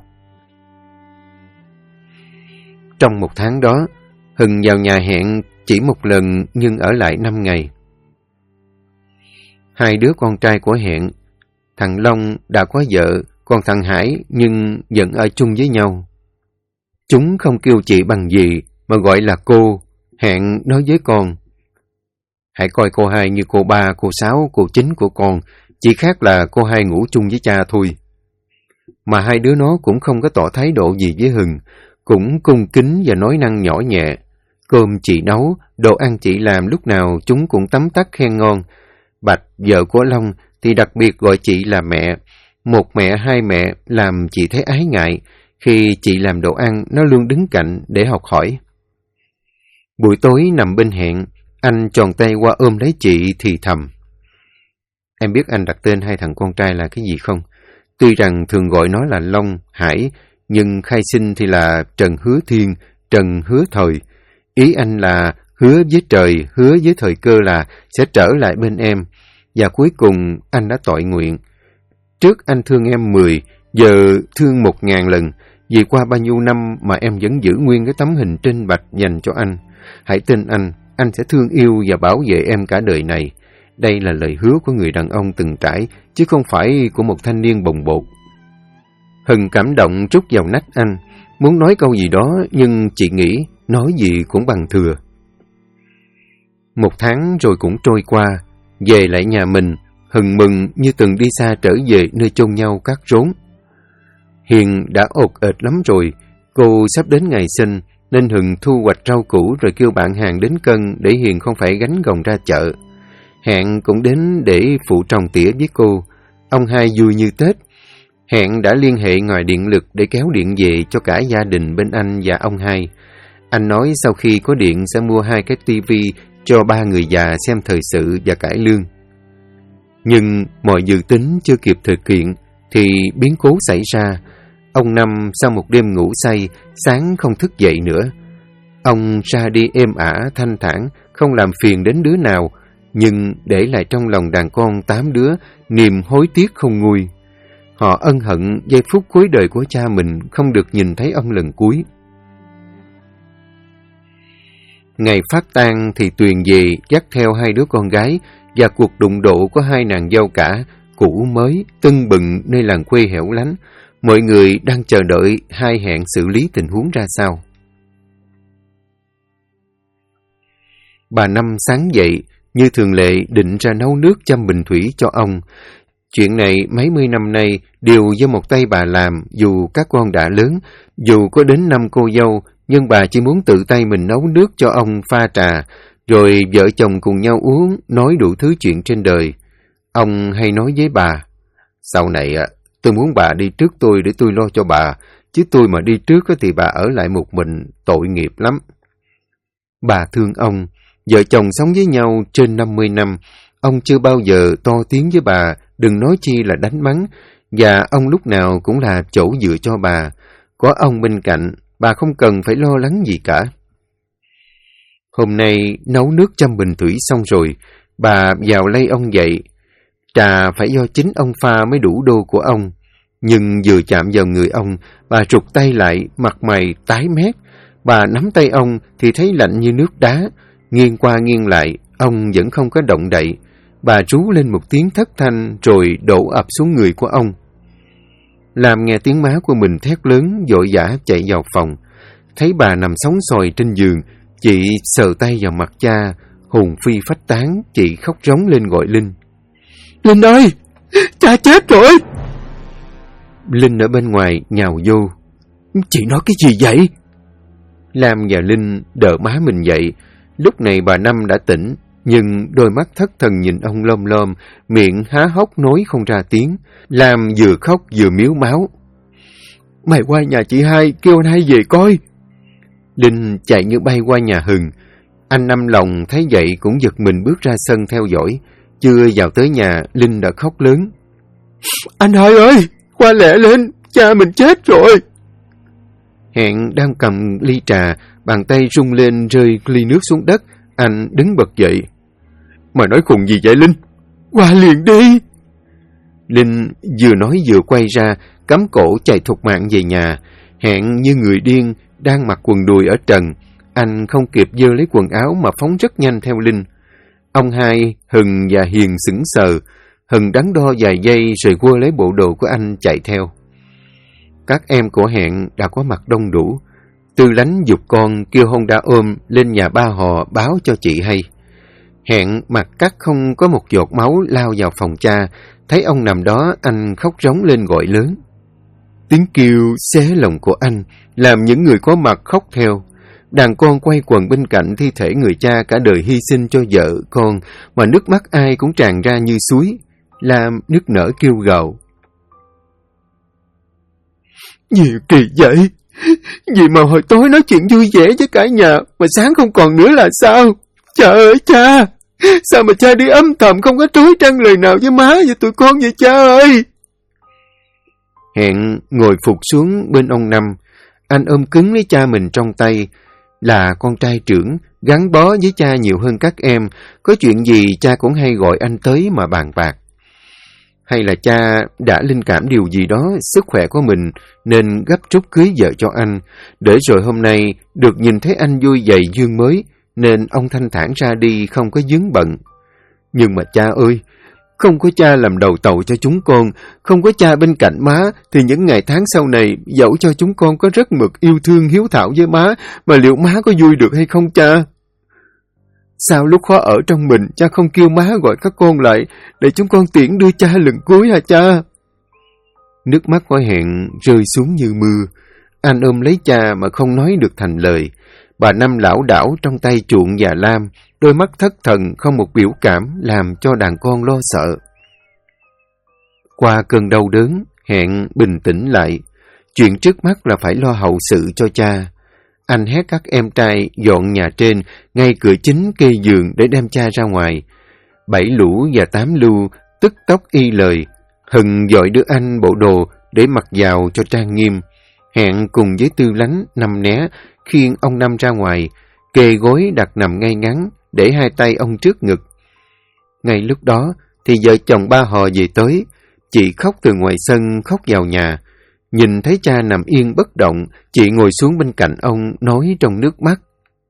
Trong một tháng đó, Hừng vào nhà Hẹn chỉ một lần nhưng ở lại 5 ngày. Hai đứa con trai của Hẹn, thằng Long đã có vợ, còn thằng Hải nhưng vẫn ở chung với nhau. Chúng không kêu chị bằng gì mà gọi là cô. Hẹn nói với con: hãy coi cô hai như cô ba, cô sáu, cô chín của con, chỉ khác là cô hai ngủ chung với cha thôi. Mà hai đứa nó cũng không có tỏ thái độ gì với Hừng, cũng cung kính và nói năng nhỏ nhẹ. Cơm chị nấu, đồ ăn chị làm lúc nào chúng cũng tấm tắc khen ngon. Bạch, vợ của Long, thì đặc biệt gọi chị là mẹ. Một mẹ hai mẹ làm chị thấy ái ngại. Khi chị làm đồ ăn, nó luôn đứng cạnh để học hỏi. Buổi tối nằm bên Hẹn, anh tròn tay qua ôm lấy chị thì thầm: em biết anh đặt tên hai thằng con trai là cái gì không? Tuy rằng thường gọi nó là Long, Hải, nhưng khai sinh thì là Trần Hứa Thiên, Trần Hứa Thời. Ý anh là hứa với trời, hứa với thời cơ là sẽ trở lại bên em. Và cuối cùng anh đã toại nguyện. Trước anh thương em 10, giờ thương 1000 lần. Vì qua bao nhiêu năm mà em vẫn giữ nguyên cái tấm hình trên bạch dành cho anh. Hãy tin anh sẽ thương yêu và bảo vệ em cả đời này. Đây là lời hứa của người đàn ông từng trải, chứ không phải của một thanh niên bồng bột. Hừng cảm động trút vào nách anh, muốn nói câu gì đó, nhưng chị nghĩ nói gì cũng bằng thừa. 1 tháng rồi cũng trôi qua, về lại nhà mình, Hừng mừng như từng đi xa trở về nơi chôn nhau cát rốn. Hiền đã ột ệt lắm rồi, cô sắp đến ngày sinh, nên Hừng thu hoạch rau củ rồi kêu bạn hàng đến cân để Hiền không phải gánh gồng ra chợ. Hẹn cũng đến để phụ trồng tỉa với cô. Ông hai vui như Tết. Hẹn đã liên hệ ngoài điện lực để kéo điện về cho cả gia đình bên anh và ông hai. Anh nói sau khi có điện sẽ mua 2 cái tivi cho 3 người già xem thời sự và cải lương. Nhưng mọi dự tính chưa kịp thực hiện thì biến cố xảy ra. Ông Năm sau một đêm ngủ say, sáng không thức dậy nữa. Ông ra đi êm ả, thanh thản, không làm phiền đến đứa nào, nhưng để lại trong lòng đàn con 8 đứa niềm hối tiếc không nguôi. Họ ân hận giây phút cuối đời của cha mình không được nhìn thấy ông lần cuối. Ngày phát tang thì Tuyền về dắt theo 2 đứa con gái và cuộc đụng độ của 2 nàng dâu cả, cũ mới, tưng bừng nơi làng quê hẻo lánh. Mọi người đang chờ đợi hai Hẹn xử lý tình huống ra sao. Bà Năm sáng dậy, như thường lệ định ra nấu nước châm bình thủy cho ông. Chuyện này mấy mươi năm nay đều do một tay bà làm, dù các con đã lớn, dù có đến 5 cô dâu, nhưng bà chỉ muốn tự tay mình nấu nước cho ông pha trà, rồi vợ chồng cùng nhau uống, nói đủ thứ chuyện trên đời. Ông hay nói với bà: sau này tôi muốn bà đi trước tôi để tôi lo cho bà, chứ tôi mà đi trước thì bà ở lại một mình, tội nghiệp lắm. Bà thương ông, vợ chồng sống với nhau trên 50 năm, ông chưa bao giờ to tiếng với bà, đừng nói chi là đánh mắng, và ông lúc nào cũng là chỗ dựa cho bà. Có ông bên cạnh, bà không cần phải lo lắng gì cả. Hôm nay nấu nước châm bình thủy xong rồi, bà vào lay ông dậy. Trà phải do chính ông pha mới đủ đô của ông. Nhưng vừa chạm vào người ông, bà rụt tay lại, mặt mày tái mét. Bà nắm tay ông thì thấy lạnh như nước đá. Nghiêng qua nghiêng lại, ông vẫn không có động đậy. Bà rú lên một tiếng thất thanh rồi đổ ập xuống người của ông. Làm nghe tiếng má của mình thét lớn, vội vã chạy vào phòng. Thấy bà nằm sóng xoài trên giường, chị sờ tay vào mặt cha, hồn phi phách tán, chị khóc rống lên gọi Linh. Linh ơi! Cha chết rồi! Linh ở bên ngoài nhào vô. Chị nói cái gì vậy? Lam và Linh đỡ má mình dậy. Lúc này bà Năm đã tỉnh, nhưng đôi mắt thất thần nhìn ông lom lom, miệng há hốc nói không ra tiếng. Lam vừa khóc vừa miếu máu. Mày qua nhà chị hai, kêu anh hai về coi. Linh chạy như bay qua nhà Hừng. Anh Năm lòng thấy vậy cũng giật mình bước ra sân theo dõi. Chưa vào tới nhà, Linh đã khóc lớn. Anh hai ơi! Qua lẹ lên! Cha mình chết rồi! Hẹn đang cầm ly trà, bàn tay rung lên rơi ly nước xuống đất. Anh đứng bật dậy. Mày nói khùng gì vậy Linh? Qua liền đi. Linh vừa nói vừa quay ra, cắm cổ chạy thục mạng về nhà. Hẹn như người điên, đang mặc quần đùi ở trần. Anh không kịp giơ lấy quần áo mà phóng rất nhanh theo Linh. Ông hai, Hừng và Hiền sững sờ. Hừng đắn đo vài giây rồi quơ lấy bộ đồ của anh chạy theo. Các em của Hẹn đã có mặt đông đủ. Tư Lánh giục con kêu Honda ôm lên nhà ba Hò báo cho chị hay. Hẹn mặt cắt không có một giọt máu lao vào phòng cha. Thấy ông nằm đó, anh khóc rống lên gọi lớn. Tiếng kêu xé lòng của anh, làm những người có mặt khóc theo. Đàn con quay quần bên cạnh thi thể người cha cả đời hy sinh cho vợ, con, mà nước mắt ai cũng tràn ra như suối. Lam nức nở kêu gào. Nhiều kỳ vậy? Vì mà hồi tối nói chuyện vui vẻ với cả nhà, mà sáng không còn nữa là sao? Trời ơi cha! Sao mà cha đi âm thầm không có trối trăng lời nào với má và tụi con vậy cha ơi? Hẹn ngồi phục xuống bên ông Năm. Anh ôm cứng lấy cha mình trong tay. Là con trai trưởng, gắn bó với cha nhiều hơn các em. Có chuyện gì cha cũng hay gọi anh tới mà bàn bạc. Hay là cha đã linh cảm điều gì đó sức khỏe của mình nên gấp rút cưới vợ cho anh. Để rồi hôm nay được nhìn thấy anh vui dày dương mới nên ông thanh thản ra đi không có vướng bận. Nhưng mà cha ơi, không có cha làm đầu tàu cho chúng con, không có cha bên cạnh má, thì những ngày tháng sau này, dẫu cho chúng con có rất mực yêu thương hiếu thảo với má, mà liệu má có vui được hay không cha? Sao lúc khó ở trong mình, cha không kêu má gọi các con lại, để chúng con tiễn đưa cha lần cuối hả cha? Nước mắt của Hẹn rơi xuống như mưa. Anh ôm lấy cha mà không nói được thành lời. Bà Năm lảo đảo trong tay chuộng và Lam, đôi mắt thất thần không một biểu cảm làm cho đàn con lo sợ. Qua cơn đau đớn, Hẹn bình tĩnh lại. Chuyện trước mắt là phải lo hậu sự cho cha. Anh hét các em trai dọn nhà trên, ngay cửa chính kê giường để đem cha ra ngoài. 7 Lũ và 8 Lưu tức tốc y lời. Hừng dội đưa anh bộ đồ để mặc vào cho trang nghiêm. Hẹn cùng với Tư Lánh nằm né, khiêng ông Năm ra ngoài, kê gối đặt nằm ngay ngắn, để hai tay ông trước ngực. Ngay lúc đó thì vợ chồng ba Hò về tới. Chị khóc từ ngoài sân khóc vào nhà. Nhìn thấy cha nằm yên bất động, chị ngồi xuống bên cạnh ông nói trong nước mắt.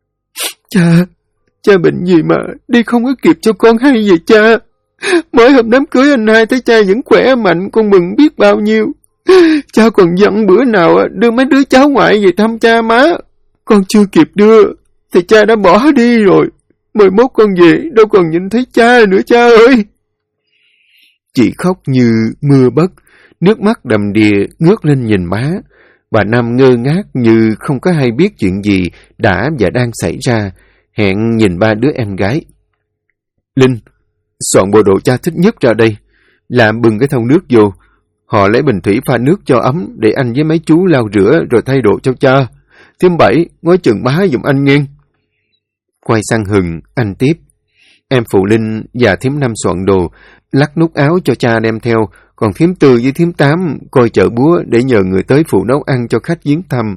Cha bệnh gì mà đi không có kịp cho con hay vậy cha? Mới hôm đám cưới anh hai thấy cha vẫn khỏe mạnh, con mừng biết bao nhiêu. Cha còn dặn bữa nào đưa mấy đứa cháu ngoại về thăm cha má. Con chưa kịp đưa thì cha đã bỏ đi rồi. 11 con về đâu còn nhìn thấy cha nữa cha ơi. Chị khóc như mưa bất, nước mắt đầm đìa ngước lên nhìn má. Bà Năm ngơ ngác như không có hay biết chuyện gì đã và đang xảy ra. Hẹn nhìn ba đứa em gái. Linh, soạn bộ đồ cha thích nhất ra đây. Làm bưng cái thau nước vô. Họ lấy bình thủy pha nước cho ấm để anh với mấy chú lau rửa rồi thay đồ cho cha. Thím Bảy, ngó chừng má giùm anh nghe. Quay sang Hừng, anh tiếp. Em phụ Linh và thím Năm soạn đồ, lắc nút áo cho cha đem theo, còn thím Tư với thím Tám coi chợ búa để nhờ người tới phụ nấu ăn cho khách viếng thăm.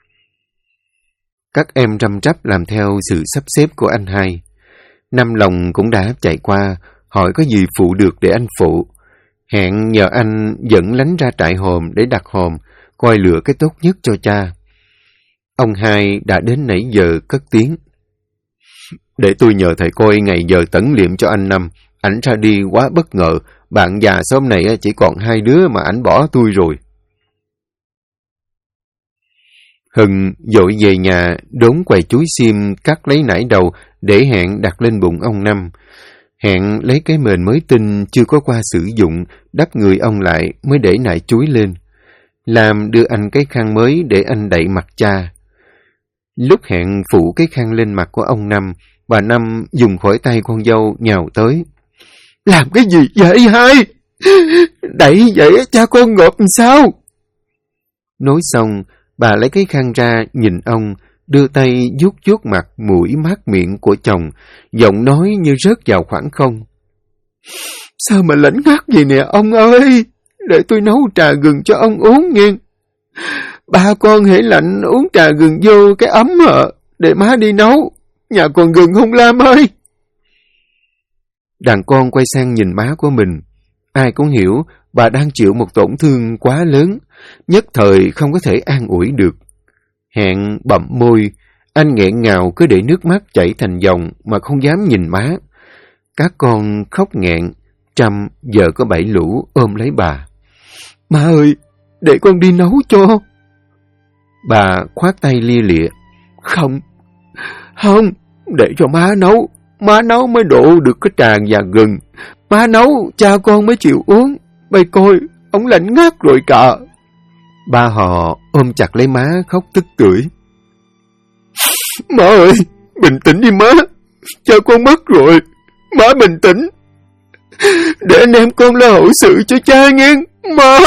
Các em răm rắp làm theo sự sắp xếp của anh hai. Năm Lòng cũng đã chạy qua, hỏi có gì phụ được để anh phụ. Hẹn nhờ anh dẫn Lánh ra trại hòm để đặt hòm, coi lựa cái tốt nhất cho cha. Ông hai đã đến nãy giờ cất tiếng. Để tôi nhờ thầy coi ngày giờ tẩn liệm cho anh Năm. Ảnh ra đi quá bất ngờ, bạn già xóm này chỉ còn 2 đứa mà ảnh bỏ tôi rồi. Hừng dội về nhà đốn quầy chuối xiêm cắt lấy nải đầu để Hẹn đặt lên bụng ông Năm. Hẹn lấy cái mền mới tinh chưa có qua sử dụng, đắp người ông lại mới để nải chuối lên. Lam đưa anh cái khăn mới để anh đậy mặt cha. Lúc Hẹn phủ cái khăn lên mặt của ông Năm, bà Năm dùng khỏi tay con dâu nhào tới. Làm cái gì vậy hai? Đẩy vậy cha con ngộp sao? Nói xong, bà lấy cái khăn ra nhìn ông, đưa tay vuốt vuốt mặt mũi mát miệng của chồng, giọng nói như rớt vào khoảng không. Sao mà lạnh ngắt vậy nè ông ơi? Để tôi nấu trà gừng cho ông uống nghe. Ba con hễ lạnh uống trà gừng vô cái ấm để má đi nấu. nhà còn gần không Lam ơi? Đàn con quay sang nhìn má của mình. Ai cũng hiểu bà đang chịu một tổn thương quá lớn, nhất thời không có thể an ủi được. Hẹn bậm môi, anh nghẹn ngào cứ để nước mắt chảy thành dòng mà không dám nhìn má. Các con khóc nghẹn, Trâm vợ có 7 lũ ôm lấy bà. Má ơi, để con đi nấu cho. Bà khoát tay lia lịa. Không, để cho má nấu mới đổ được cái trà và gừng. Má nấu, cha con mới chịu uống. Bây coi, ông lạnh ngắt rồi cả. Ba họ ôm chặt lấy má khóc tức tưởi. Má ơi, bình tĩnh đi má. Cha con mất rồi. Má bình tĩnh. Để anh em con lo hậu sự cho cha nghe. Má.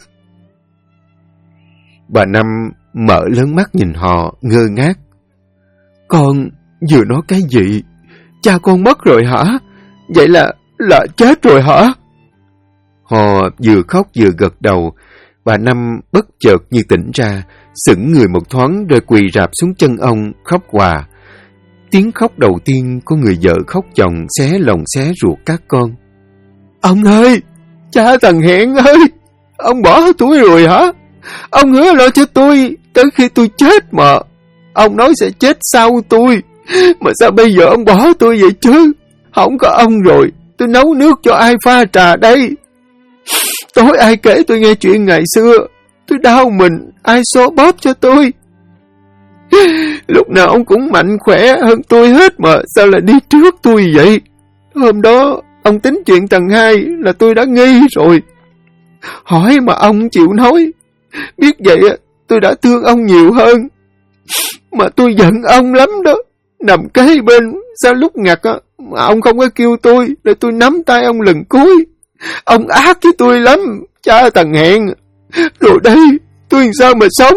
Bà Năm mở lớn mắt nhìn họ ngơ ngác. Con vừa nói cái gì? Cha con mất rồi hả? Vậy là chết rồi hả? Họ vừa khóc vừa gật đầu. Bà Năm bất chợt như tỉnh ra, sững người một thoáng rồi quỳ rạp xuống chân ông khóc hòa. Tiếng khóc đầu tiên của người vợ khóc chồng xé lòng xé ruột các con. Ông ơi! Cha thằng Hẹn ơi! Ông bỏ tôi rồi hả? Ông hứa lo cho tôi tới khi tôi chết mà. Ông nói sẽ chết sau tôi. Mà sao bây giờ ông bỏ tôi vậy chứ? Không có ông rồi, tôi nấu nước cho ai pha trà đây? Tối ai kể tôi nghe chuyện ngày xưa? Tôi đau mình, ai xô bóp cho tôi? Lúc nào ông cũng mạnh khỏe hơn tôi hết mà, sao lại đi trước tôi vậy? Hôm đó, ông tính chuyện tầng 2 là tôi đã nghi rồi. Hỏi mà ông chịu nói. Biết vậy, tôi đã thương ông nhiều hơn. Mà tôi giận ông lắm đó. Nằm kế bên, sao lúc ngặt mà ông không có kêu tôi để tôi nắm tay ông lần cuối. Ông ác với tôi lắm, cha thằng Hẹn. Rồi đây, tôi làm sao mà sống?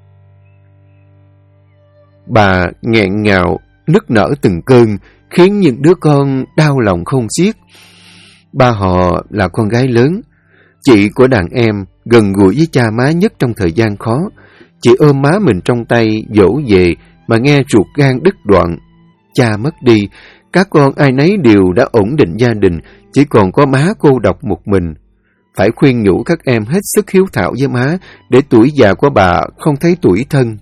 Bà nghẹn ngào, nức nở từng cơn, khiến những đứa con đau lòng không xiết. Ba họ là con gái lớn, chị của đàn em, gần gũi với cha má nhất trong thời gian khó. Chị ôm má mình trong tay, dỗ về, mà nghe ruột gan đứt đoạn. Cha mất đi, các con ai nấy đều đã ổn định gia đình, chỉ còn có má cô độc một mình. Phải khuyên nhủ các em hết sức hiếu thảo với má, để tuổi già của bà không thấy tủi thân.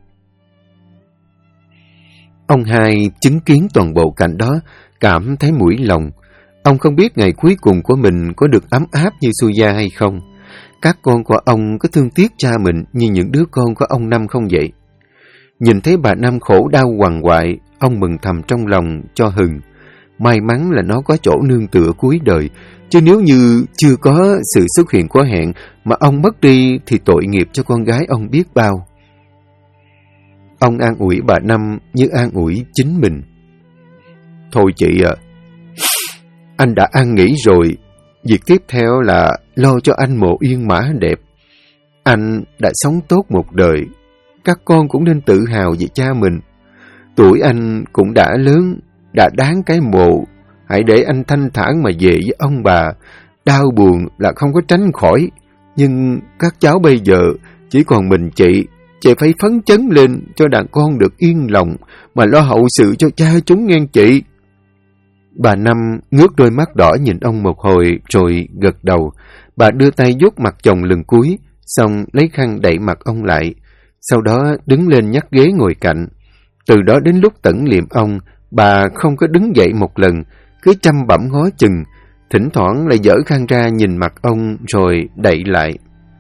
Ông hai chứng kiến toàn bộ cảnh đó, cảm thấy mũi lòng. Ông không biết ngày cuối cùng của mình có được ấm áp như Suya hay không. Các con của ông có thương tiếc cha mình như những đứa con của ông Năm không vậy? Nhìn thấy bà Năm khổ đau quằn quại, ông mừng thầm trong lòng cho Hừng. May mắn là nó có chỗ nương tựa cuối đời, chứ nếu như chưa có sự xuất hiện của Hẹn mà ông mất đi thì tội nghiệp cho con gái ông biết bao. Ông an ủi bà Năm như an ủi chính mình. Thôi chị ạ, anh đã an nghỉ rồi. Việc tiếp theo là lo cho anh mộ yên mã đẹp. Anh đã sống tốt một đời. Các con cũng nên tự hào về cha mình. Tuổi anh cũng đã lớn, đã đáng cái mộ. Hãy để anh thanh thản mà về với ông bà. Đau buồn là không có tránh khỏi. Nhưng các cháu bây giờ chỉ còn mình chị phải phấn chấn lên cho đàn con được yên lòng, mà lo hậu sự cho cha chúng nghe chị. Bà Năm ngước đôi mắt đỏ nhìn ông một hồi rồi gật đầu. Bà đưa tay vuốt mặt chồng lần cuối, xong lấy khăn đậy mặt ông lại. Sau đó đứng lên nhắc ghế ngồi cạnh. Từ đó đến lúc tẩn liệm ông, bà không có đứng dậy một lần, cứ chăm bẩm ngó chừng, thỉnh thoảng lại dở khăn ra nhìn mặt ông rồi đậy lại.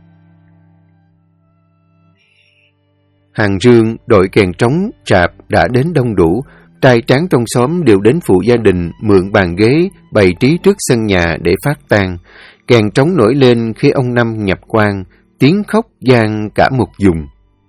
Hàng rương, đội kèn trống, rạp đã đến đông đủ. Trai tráng trong xóm đều đến phụ gia đình mượn bàn ghế bày trí trước sân nhà để phát tang. Kèn trống nổi lên khi ông Năm nhập quan, tiếng khóc vang cả một vùng.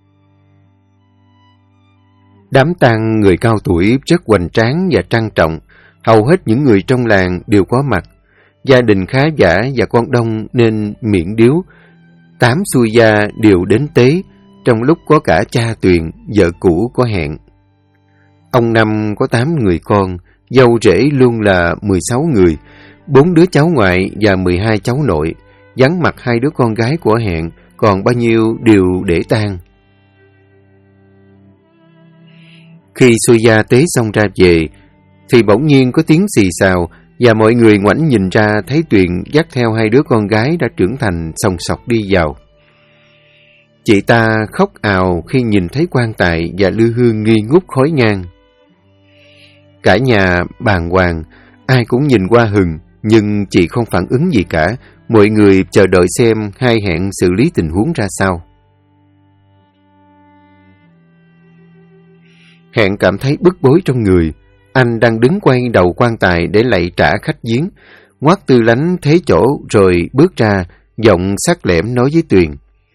Đám tang người cao tuổi rất hoành tráng và trang trọng, hầu hết những người trong làng đều có mặt. Gia đình khá giả và con đông nên miễn điếu. 8 xuôi gia đều đến tế, trong lúc có cả cha Tuyền, vợ cũ có Hẹn. Ông Năm có 8 người con, dâu rể luôn là 16 người, 4 đứa cháu ngoại và 12 cháu nội, vắng mặt 2 đứa con gái của Hẹn, còn bao nhiêu đều để tang. Khi xuôi gia tế xong ra về, thì bỗng nhiên có tiếng xì xào, và mọi người ngoảnh nhìn ra thấy Tuyền dắt theo hai đứa con gái đã trưởng thành sòng sọc đi vào. Chị ta khóc ào khi nhìn thấy quan tài và lư hương nghi ngút khói nhang. Cả nhà bàng hoàng, ai cũng nhìn qua Hừng, nhưng chị không phản ứng gì cả. Mọi người chờ đợi xem hai hẹn xử lý tình huống ra sao. Hẹn cảm thấy bức bối trong người. Anh đang đứng quay đầu quan tài để lạy trả khách giếng. Ngoác Tư Lánh thế chỗ rồi bước ra, giọng sắc lẻm nói với Tuyền.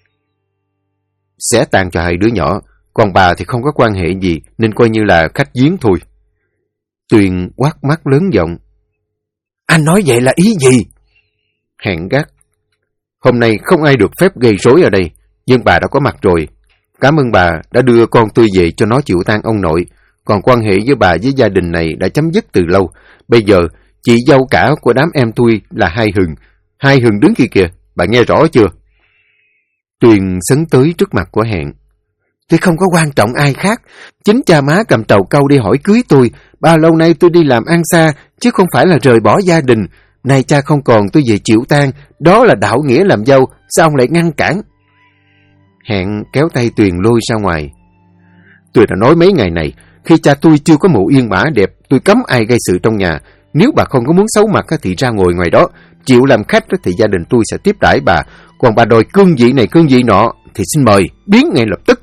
Xé tàn cho hai đứa nhỏ, còn bà thì không có quan hệ gì nên coi như là khách giếng thôi. Tuyền quát mắt lớn giọng. Anh nói vậy là ý gì? Hẹn gắt. Hôm nay không ai được phép gây rối ở đây, nhưng bà đã có mặt rồi. Cảm ơn bà đã đưa con tôi về cho nó chịu tang ông nội. Còn quan hệ với bà với gia đình này đã chấm dứt từ lâu. Bây giờ, chị dâu cả của đám em tôi là Hai Hừng. Hai Hừng đứng kia kìa, bà nghe rõ chưa? Tuyền sấn tới trước mặt của Hẹn. Tôi không có quan trọng ai khác. Chính cha má cầm trầu cau đi hỏi cưới tôi. Bao lâu nay tôi đi làm ăn xa, chứ không phải là rời bỏ gia đình. Nay cha không còn tôi về chịu tang, đó là đạo nghĩa làm dâu, sao ông lại ngăn cản? Hẹn kéo tay Tuyền lôi ra ngoài. Tôi đã nói mấy ngày này, khi cha tôi chưa có mộ yên mã đẹp, tôi cấm ai gây sự trong nhà. Nếu bà không có muốn xấu mặt thì ra ngồi ngoài đó. Chịu làm khách thì gia đình tôi sẽ tiếp đãi bà. Còn bà đòi cương vị này cương vị nọ thì xin mời, biến ngay lập tức.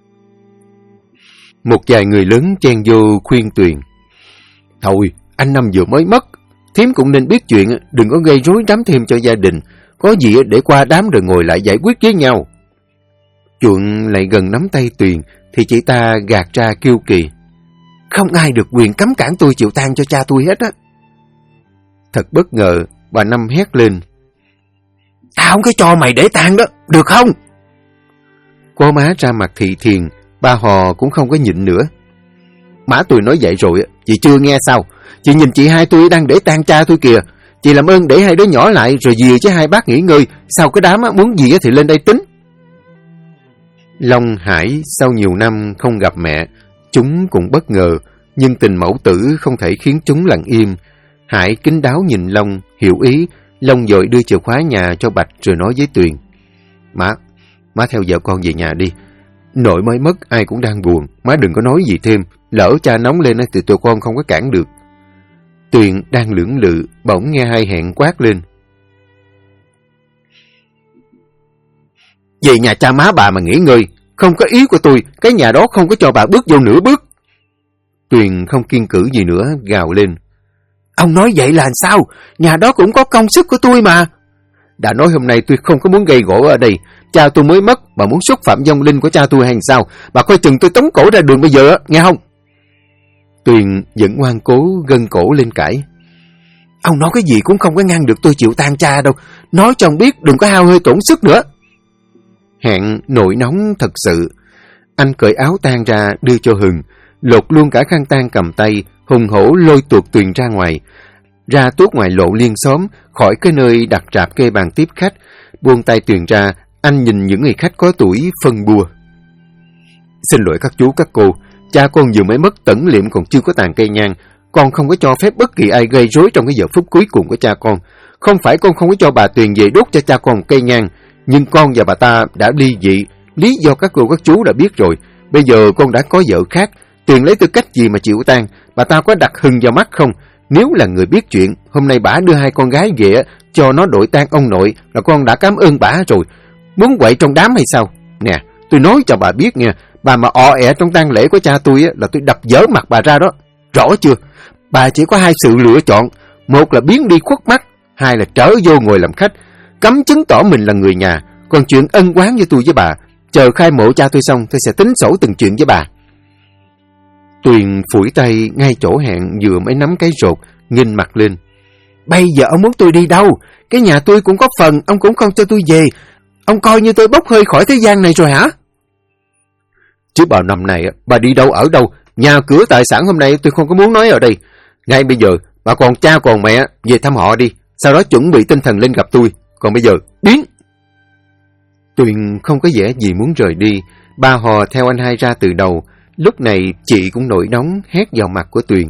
Một vài người lớn chen vô khuyên Tuyền. Thôi, anh Năm vừa mới mất. Thím cũng nên biết chuyện, đừng có gây rối rắm thêm cho gia đình. Có gì để qua đám rồi ngồi lại giải quyết với nhau. Chuộng lại gần nắm tay Tuyền, thì chị ta gạt ra kiêu kỳ. Không ai được quyền cấm cản tôi chịu tang cho cha tôi hết á. Thật bất ngờ, bà Năm hét lên. Tao không có cho mày để tang đó, được không? Cô má ra mặt thị thiền, ba Hò cũng không có nhịn nữa. Má tôi nói vậy rồi, chị chưa nghe sao? Chị nhìn chị hai tôi đang để tang cha tôi kìa. Chị làm ơn để hai đứa nhỏ lại rồi về chứ hai bác nghỉ ngơi. Sau cái đám muốn gì thì lên đây tính. Long Hải sau nhiều năm không gặp mẹ, chúng cũng bất ngờ, nhưng tình mẫu tử không thể khiến chúng lặng im. Hải kín đáo nhìn Long, hiểu ý. Long vội đưa chìa khóa nhà cho Bạch rồi nói với Tuyền. Má theo vợ con về nhà đi. Nội mới mất ai cũng đang buồn, má đừng có nói gì thêm. Lỡ cha nóng lên thì tụi con không có cản được. Tuyền đang lưỡng lự, bỗng nghe hai Hẹn quát lên. Về nhà cha má bà mà nghỉ ngơi. Không có ý của tôi, cái nhà đó không có cho bà bước vô nửa bước. Tuyền không kiên cử gì nữa, gào lên. Ông nói vậy là sao? Nhà đó cũng có công sức của tôi mà. Đã nói hôm nay tôi không có muốn gây gỗ ở đây. Cha tôi mới mất, bà muốn xúc phạm vong linh của cha tôi hay sao? Bà coi chừng tôi tống cổ ra đường bây giờ, nghe không? Tuyền vẫn ngoan cố gân cổ lên cãi. Ông nói cái gì cũng không có ngăn được tôi chịu tang cha đâu. Nói cho ông biết đừng có hao hơi tổn sức nữa. Hẹn nổi nóng thật sự. Anh cởi áo tang ra đưa cho Hừng, lột luôn cả khăn tang cầm tay, hùng hổ lôi tuột Tuyền ra ngoài. Ra tuốt ngoài lộ liên xóm, khỏi cái nơi đặt rạp kê bàn tiếp khách. Buông tay Tuyền ra, anh nhìn những người khách có tuổi phân bua. Xin lỗi các chú các cô, cha con vừa mới mất tẩn liệm còn chưa có tàn cây nhang. Con không có cho phép bất kỳ ai gây rối trong cái giờ phút cuối cùng của cha con. Không phải con không có cho bà Tuyền về đốt cho cha con một cây nhang, nhưng con và bà ta đã ly dị. Lý do các cô các chú đã biết rồi. Bây giờ con đã có vợ khác, Tuyền lấy tư cách gì mà chịu tang? Bà ta có đặt Hừng vào mắt không? Nếu là người biết chuyện, hôm nay bả đưa hai con gái về cho nó đội tang ông nội là con đã cảm ơn bả rồi. Muốn quậy trong đám hay sao? Nè, tôi nói cho bà biết nha, bà mà ọ ẹ trong tang lễ của cha tôi là tôi đập dở mặt bà ra đó. Rõ chưa? Bà chỉ có hai sự lựa chọn, một là biến đi khuất mắt, hai là trở vô ngồi làm khách, cấm chứng tỏ mình là người nhà. Còn chuyện ân oán với tôi với bà, chờ khai mộ cha tôi xong tôi sẽ tính sổ từng chuyện với bà. Tuyền phủi tay ngay chỗ Hẹn vừa mới nắm cái rột, nghinh mặt lên. Bây giờ ông muốn tôi đi đâu? Cái nhà tôi cũng có phần, ông cũng không cho tôi về. Ông coi như tôi bốc hơi khỏi thế gian này rồi hả? Chứ bao năm này bà đi đâu ở đâu, nhà cửa tài sản hôm nay tôi không có muốn nói ở đây. Ngay bây giờ bà còn cha còn mẹ về thăm họ đi, sau đó chuẩn bị tinh thần lên gặp tôi. Còn bây giờ biến. Tuyền không có vẻ gì muốn rời đi. Ba Hò theo anh hai ra từ đầu. Lúc này chị cũng nổi nóng hét vào mặt của Tuyền.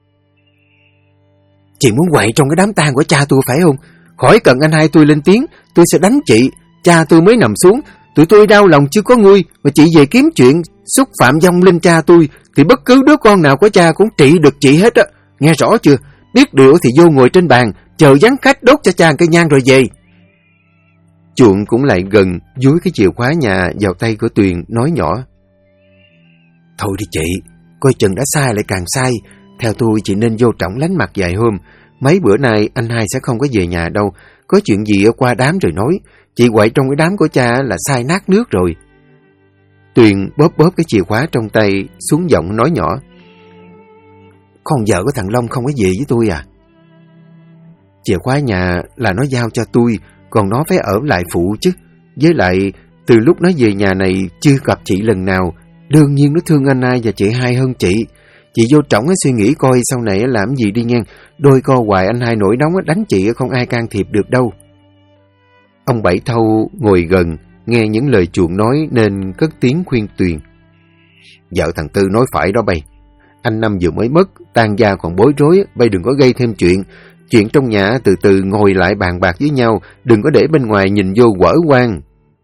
Chị muốn quậy trong cái đám tang của cha tôi phải không? Khỏi cần anh hai tôi lên tiếng, tôi sẽ đánh chị. Cha tôi mới nằm xuống, tụi tôi đau lòng chưa có nguôi, mà chị về kiếm chuyện xúc phạm vong linh cha tôi, thì bất cứ đứa con nào của cha cũng trị được chị hết á. Nghe rõ chưa? Biết điều thì vô ngồi trên bàn, chờ vắng khách đốt cho cha cây nhang rồi về. Chuộng cũng lại gần, dúi cái chìa khóa nhà vào tay của Tuyền, nói nhỏ. Thôi đi chị, coi chừng đã sai lại càng sai. Theo tôi chị nên vô trọng lánh mặt vài hôm. Mấy bữa nay anh hai sẽ không có về nhà đâu. Có chuyện gì ở qua đám rồi nói. Chị quậy trong cái đám của cha là sai nát nước rồi. Tuyền bóp bóp cái chìa khóa trong tay, xuống giọng nói nhỏ. Con vợ của thằng Long không có gì với tôi à? Chìa khóa nhà là nó giao cho tôi, còn nó phải ở lại phụ chứ. Với lại, từ lúc nó về nhà này chưa gặp chị lần nào, đương nhiên nó thương anh hai và chị hai hơn chị. Chị vô trọng suy nghĩ coi sau này làm gì đi ngang. Đôi co hoài anh hai nổi nóng đánh chị không ai can thiệp được đâu. Ông Bảy Thâu ngồi gần, nghe những lời Chuộng nói nên cất tiếng khuyên Tuyền. Vợ thằng Tư nói phải đó bay. Anh Năm vừa mới mất, tang gia còn bối rối, bay đừng có gây thêm chuyện. Chuyện trong nhà từ từ ngồi lại bàn bạc với nhau, đừng có để bên ngoài nhìn vô quở quang.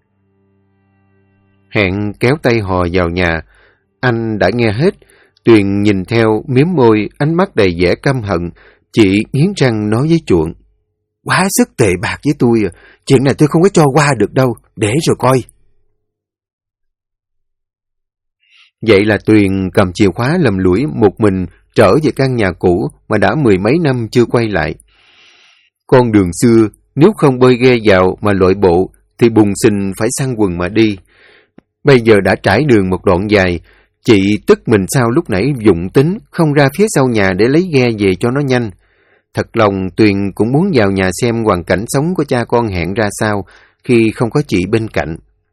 Hẹn kéo tay Hò vào nhà. Anh đã nghe hết. Tuyền nhìn theo, miếm môi, ánh mắt đầy vẻ căm hận. Chị nghiến răng nói với Chuộng. Quá sức tệ bạc với tôi, chuyện này tôi không có cho qua được đâu, để rồi coi. Vậy là Tuyền cầm chìa khóa lầm lũi một mình trở về căn nhà cũ mà đã 10 mấy năm chưa quay lại. Con đường xưa, nếu không bơi ghe vào mà lội bộ, thì bùng xình phải săn quần mà đi. Bây giờ đã trải đường một đoạn dài, chị tức mình sao lúc nãy dụng tính không ra phía sau nhà để lấy ghe về cho nó nhanh. Thật lòng Tuyền cũng muốn vào nhà xem hoàn cảnh sống của cha con Hẹn ra sao khi không có chị bên cạnh.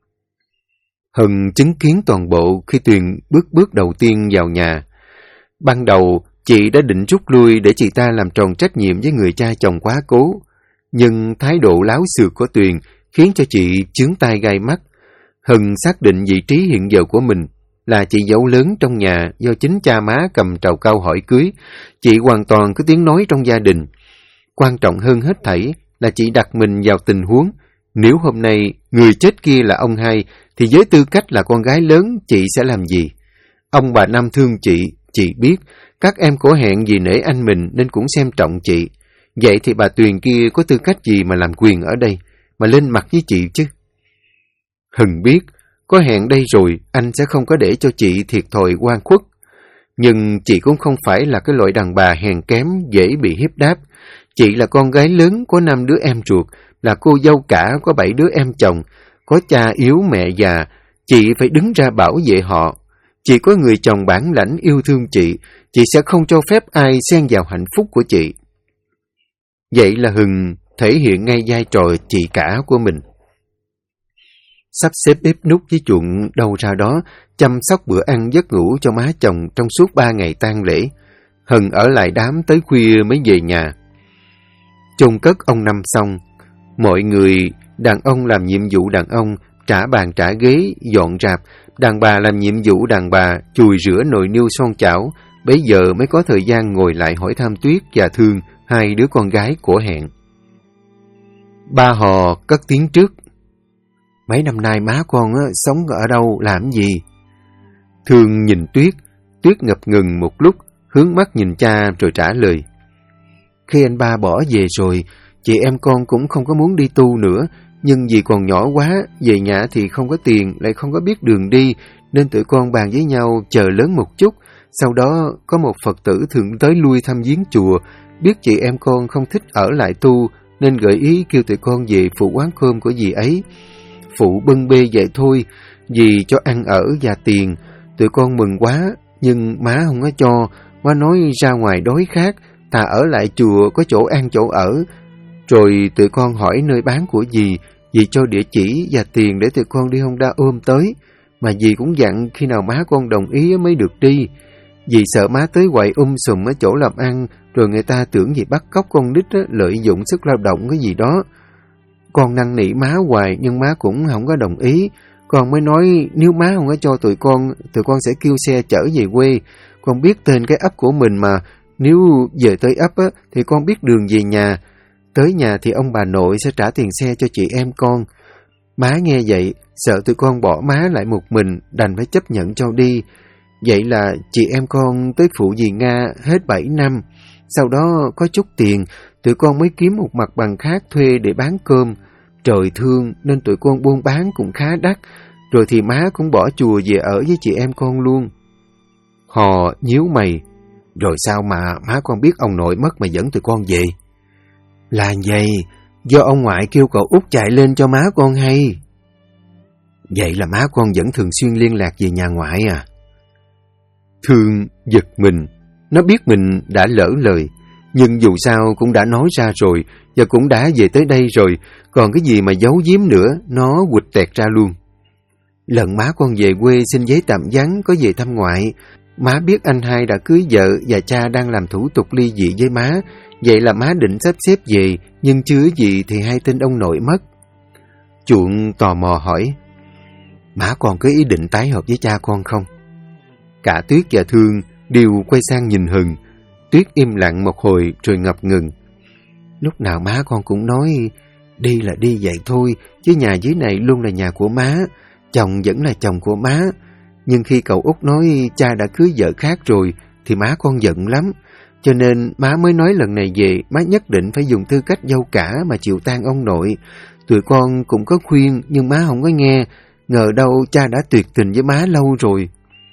Hân chứng kiến toàn bộ khi Tuyền bước đầu tiên vào nhà. Ban đầu, chị đã định rút lui để chị ta làm tròn trách nhiệm với người cha chồng quá cố. Nhưng thái độ láo xược của Tuyền khiến cho chị chướng tai gai mắt. Hân xác định vị trí hiện giờ của mình là chị dâu lớn trong nhà do chính cha má cầm trầu cau hỏi cưới. Chị hoàn toàn có tiếng nói trong gia đình. Quan trọng hơn hết thảy là chị đặt mình vào tình huống. Nếu hôm nay người chết kia là ông hai, thì với tư cách là con gái lớn, chị sẽ làm gì? Ông bà Năm thương chị biết. Các em của Hẹn vì nể anh mình nên cũng xem trọng chị. Vậy thì bà Tuyền kia có tư cách gì mà làm quyền ở đây, mà lên mặt với chị chứ? Hân biết, có Hẹn đây rồi, anh sẽ không có để cho chị thiệt thòi oan khuất. Nhưng chị cũng không phải là cái loại đàn bà hèn kém, dễ bị hiếp đáp. Chị là con gái lớn, có 5 đứa em ruột, là cô dâu cả, có 7 đứa em chồng, có cha yếu mẹ già. Chị phải đứng ra bảo vệ họ. Chị có người chồng bản lãnh yêu thương chị sẽ không cho phép ai xen vào hạnh phúc của chị. Vậy là Hừng thể hiện ngay vai trò chị cả của mình. Sắp xếp bếp núc với Chuộng đâu ra đó, chăm sóc bữa ăn giấc ngủ cho má chồng trong suốt 3 ngày tang lễ. Hân ở lại đám tới khuya mới về nhà. Chôn cất ông Năm xong, mọi người, đàn ông làm nhiệm vụ đàn ông, trả bàn trả ghế, dọn rạp, đàn bà làm nhiệm vụ đàn bà, chùi rửa nồi niêu son chảo, bấy giờ mới có thời gian ngồi lại hỏi thăm Tuyết và Thương, 2 đứa con gái của Hẹn. Ba Hò cất tiếng trước. Mấy năm nay má con sống ở đâu, làm gì? Thương nhìn Tuyết ngập ngừng một lúc, hướng mắt nhìn cha rồi trả lời. Khi anh ba bỏ về rồi, chị em con cũng không có muốn đi tu nữa, nhưng vì còn nhỏ quá, về nhà thì không có tiền, lại không có biết đường đi, nên tụi con bàn với nhau chờ lớn một chút. Sau đó có một Phật tử thường tới lui thăm viếng chùa, biết chị em con không thích ở lại tu, nên gợi ý kêu tụi con về phụ quán cơm của dì ấy. Phụ bưng bê vậy thôi, dì cho ăn ở và tiền. Tụi con mừng quá, nhưng má không có cho. Má nói ra ngoài đói khát, thà ở lại chùa có chỗ ăn chỗ ở. Rồi tụi con hỏi nơi bán của dì cho địa chỉ và tiền để tụi con đi Honda ôm tới. Mà dì cũng dặn khi nào má con đồng ý mới được đi. Dì sợ má tới quậy sùm ở chỗ làm ăn, rồi người ta tưởng dì bắt cóc con nít lợi dụng sức lao động cái gì đó. Con năn nỉ má hoài nhưng má cũng không có đồng ý. Con mới nói nếu má không có cho tụi con sẽ kêu xe chở về quê. Con biết tên cái ấp của mình mà. Nếu về tới ấp á, thì con biết đường về nhà. Tới nhà thì ông bà nội sẽ trả tiền xe cho chị em con. Má nghe vậy, sợ tụi con bỏ má lại một mình, đành phải chấp nhận cho đi. Vậy là chị em con tới phụ dì Nga hết 7 năm. Sau đó có chút tiền, tụi con mới kiếm một mặt bằng khác thuê để bán cơm. Trời thương nên tụi con buôn bán cũng khá đắt. Rồi thì má cũng bỏ chùa về ở với chị em con luôn. Hò nhíu mày. Rồi sao mà má con biết ông nội mất mà dẫn tụi con về? Là vậy, do ông ngoại kêu cậu út chạy lên cho má con hay. Vậy là má con vẫn thường xuyên liên lạc về nhà ngoại à? Thương giật mình. Nó biết mình đã lỡ lời, nhưng dù sao cũng đã nói ra rồi, và cũng đã về tới đây rồi, còn cái gì mà giấu giếm nữa, nó quỵt tẹt ra luôn. Lần má con về quê xin giấy tạm vắng có về thăm ngoại, má biết anh hai đã cưới vợ và cha đang làm thủ tục ly dị với má, vậy là má định sắp xếp về, nhưng chưa gì thì hay tin ông nội mất. Chuộng tò mò hỏi, má con có ý định tái hợp với cha con không? Cả Tuyết và Thương đều quay sang nhìn Hừng. Tuyết im lặng một hồi rồi ngập ngừng. Lúc nào má con cũng nói, đi là đi vậy thôi, chứ nhà dưới này luôn là nhà của má, chồng vẫn là chồng của má. Nhưng khi cậu út nói cha đã cưới vợ khác rồi, thì má con giận lắm. Cho nên má mới nói lần này về, má nhất định phải dùng tư cách dâu cả mà chịu tang ông nội. Tụi con cũng có khuyên, nhưng má không có nghe. Ngờ đâu cha đã tuyệt tình với má lâu rồi.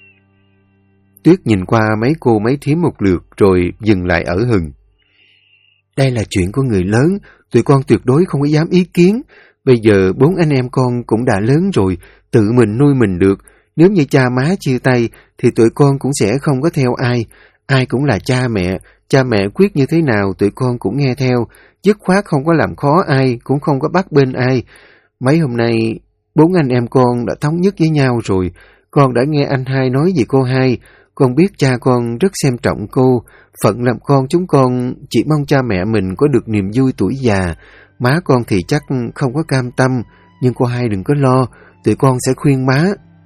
Tuyết nhìn qua mấy cô mấy thím một lượt rồi dừng lại ở Hừng. Đây là chuyện của người lớn, tụi con tuyệt đối không có dám ý kiến. Bây giờ 4 anh em con cũng đã lớn rồi, tự mình nuôi mình được. Nếu như cha má chia tay thì tụi con cũng sẽ không có theo ai. Ai cũng là cha mẹ quyết như thế nào tụi con cũng nghe theo. Dứt khoát không có làm khó ai, cũng không có bắt bên ai. Mấy hôm nay 4 anh em con đã thống nhất với nhau rồi. Con đã nghe anh hai nói về cô hai. Con biết cha con rất xem trọng cô. Phận làm con chúng con chỉ mong cha mẹ mình có được niềm vui tuổi già. Má con thì chắc không có cam tâm, nhưng cô hai đừng có lo, tụi con sẽ khuyên má.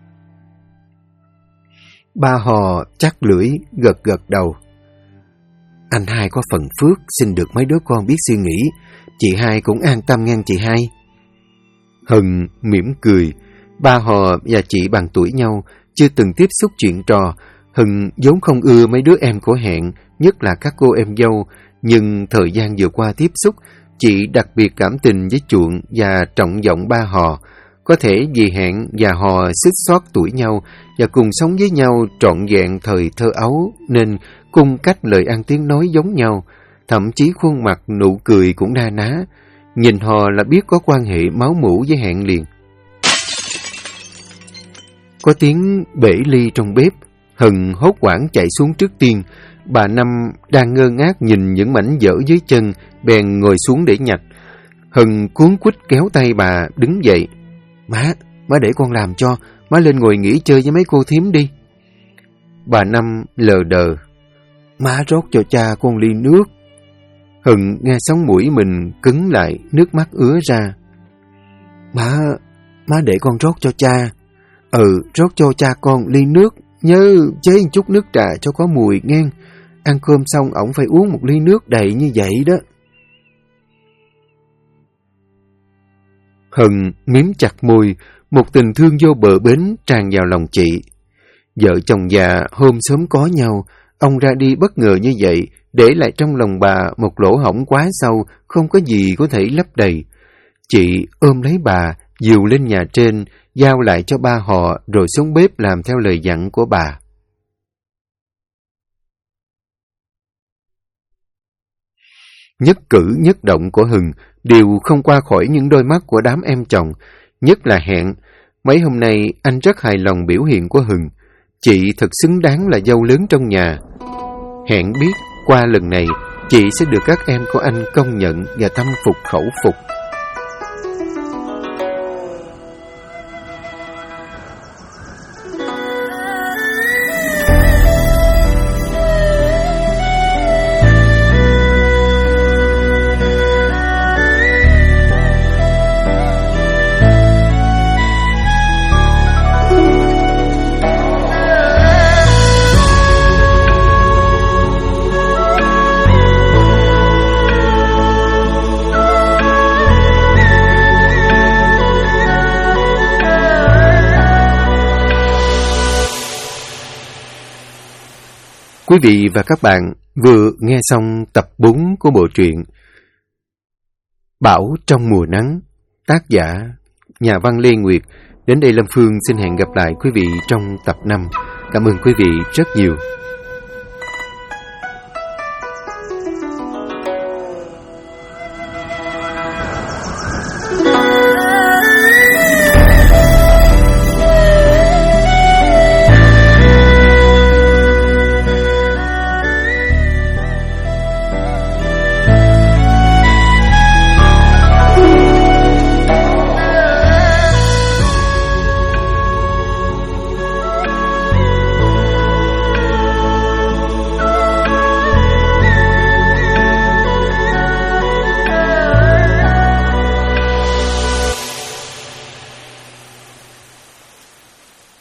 Ba Hò chắc lưỡi, gật đầu. Anh hai có phần phước, xin được mấy đứa con biết suy nghĩ. Chị hai cũng an tâm ngang chị hai. Hừng mỉm cười. Ba Hò và chị bằng tuổi nhau, chưa từng tiếp xúc chuyện trò. Hừng vốn không ưa mấy đứa em của Hẹn, nhất là các cô em dâu. Nhưng thời gian vừa qua tiếp xúc, chị đặc biệt cảm tình với Chuộng và trọng vọng ba Hò. Có thể vì Hẹn và Hò xích xót tuổi nhau và cùng sống với nhau trọn vẹn thời thơ ấu, nên cung cách lời ăn tiếng nói giống nhau. Thậm chí khuôn mặt nụ cười cũng na ná. Nhìn Hò là biết có quan hệ máu mủ với Hẹn liền. Có tiếng bể ly trong bếp. Hừng hốt hoảng chạy xuống trước tiên. Bà Năm đang ngơ ngác nhìn những mảnh vỡ dưới chân, bèn ngồi xuống để nhặt. Hừng cuống quýt kéo tay bà đứng dậy. Má để con làm cho, má lên ngồi nghỉ chơi với mấy cô thím đi. Bà Năm lờ đờ. Má rót cho cha con ly nước. Hừng nghe sống mũi mình cứng lại, nước mắt ứa ra. Má để con rót cho cha. Rót cho cha con ly nước, nhớ chế một chút nước trà cho có mùi nghe. Ăn cơm xong ổng phải uống một ly nước đầy như vậy đó. Hừng miếm chặt môi, một tình thương vô bờ bến tràn vào lòng chị. Vợ chồng già hôm sớm có nhau, ông ra đi bất ngờ như vậy, để lại trong lòng bà một lỗ hổng quá sâu, không có gì có thể lấp đầy. Chị ôm lấy bà, dìu lên nhà trên, giao lại cho ba Họ rồi xuống bếp làm theo lời dặn của bà. Nhất cử nhất động của Hừng đều không qua khỏi những đôi mắt của đám em chồng, nhất là Hẹn. Mấy hôm nay anh rất hài lòng biểu hiện của Hừng. Chị thật xứng đáng là dâu lớn trong nhà. Hẹn biết qua lần này chị sẽ được các em của anh công nhận và tâm phục khẩu phục. Quý vị và các bạn vừa nghe xong tập 4 của bộ truyện Bão trong mùa nắng, tác giả nhà văn Lê Nguyệt. Đến đây Lâm Phương xin hẹn gặp lại quý vị trong tập 5. Cảm ơn quý vị rất nhiều.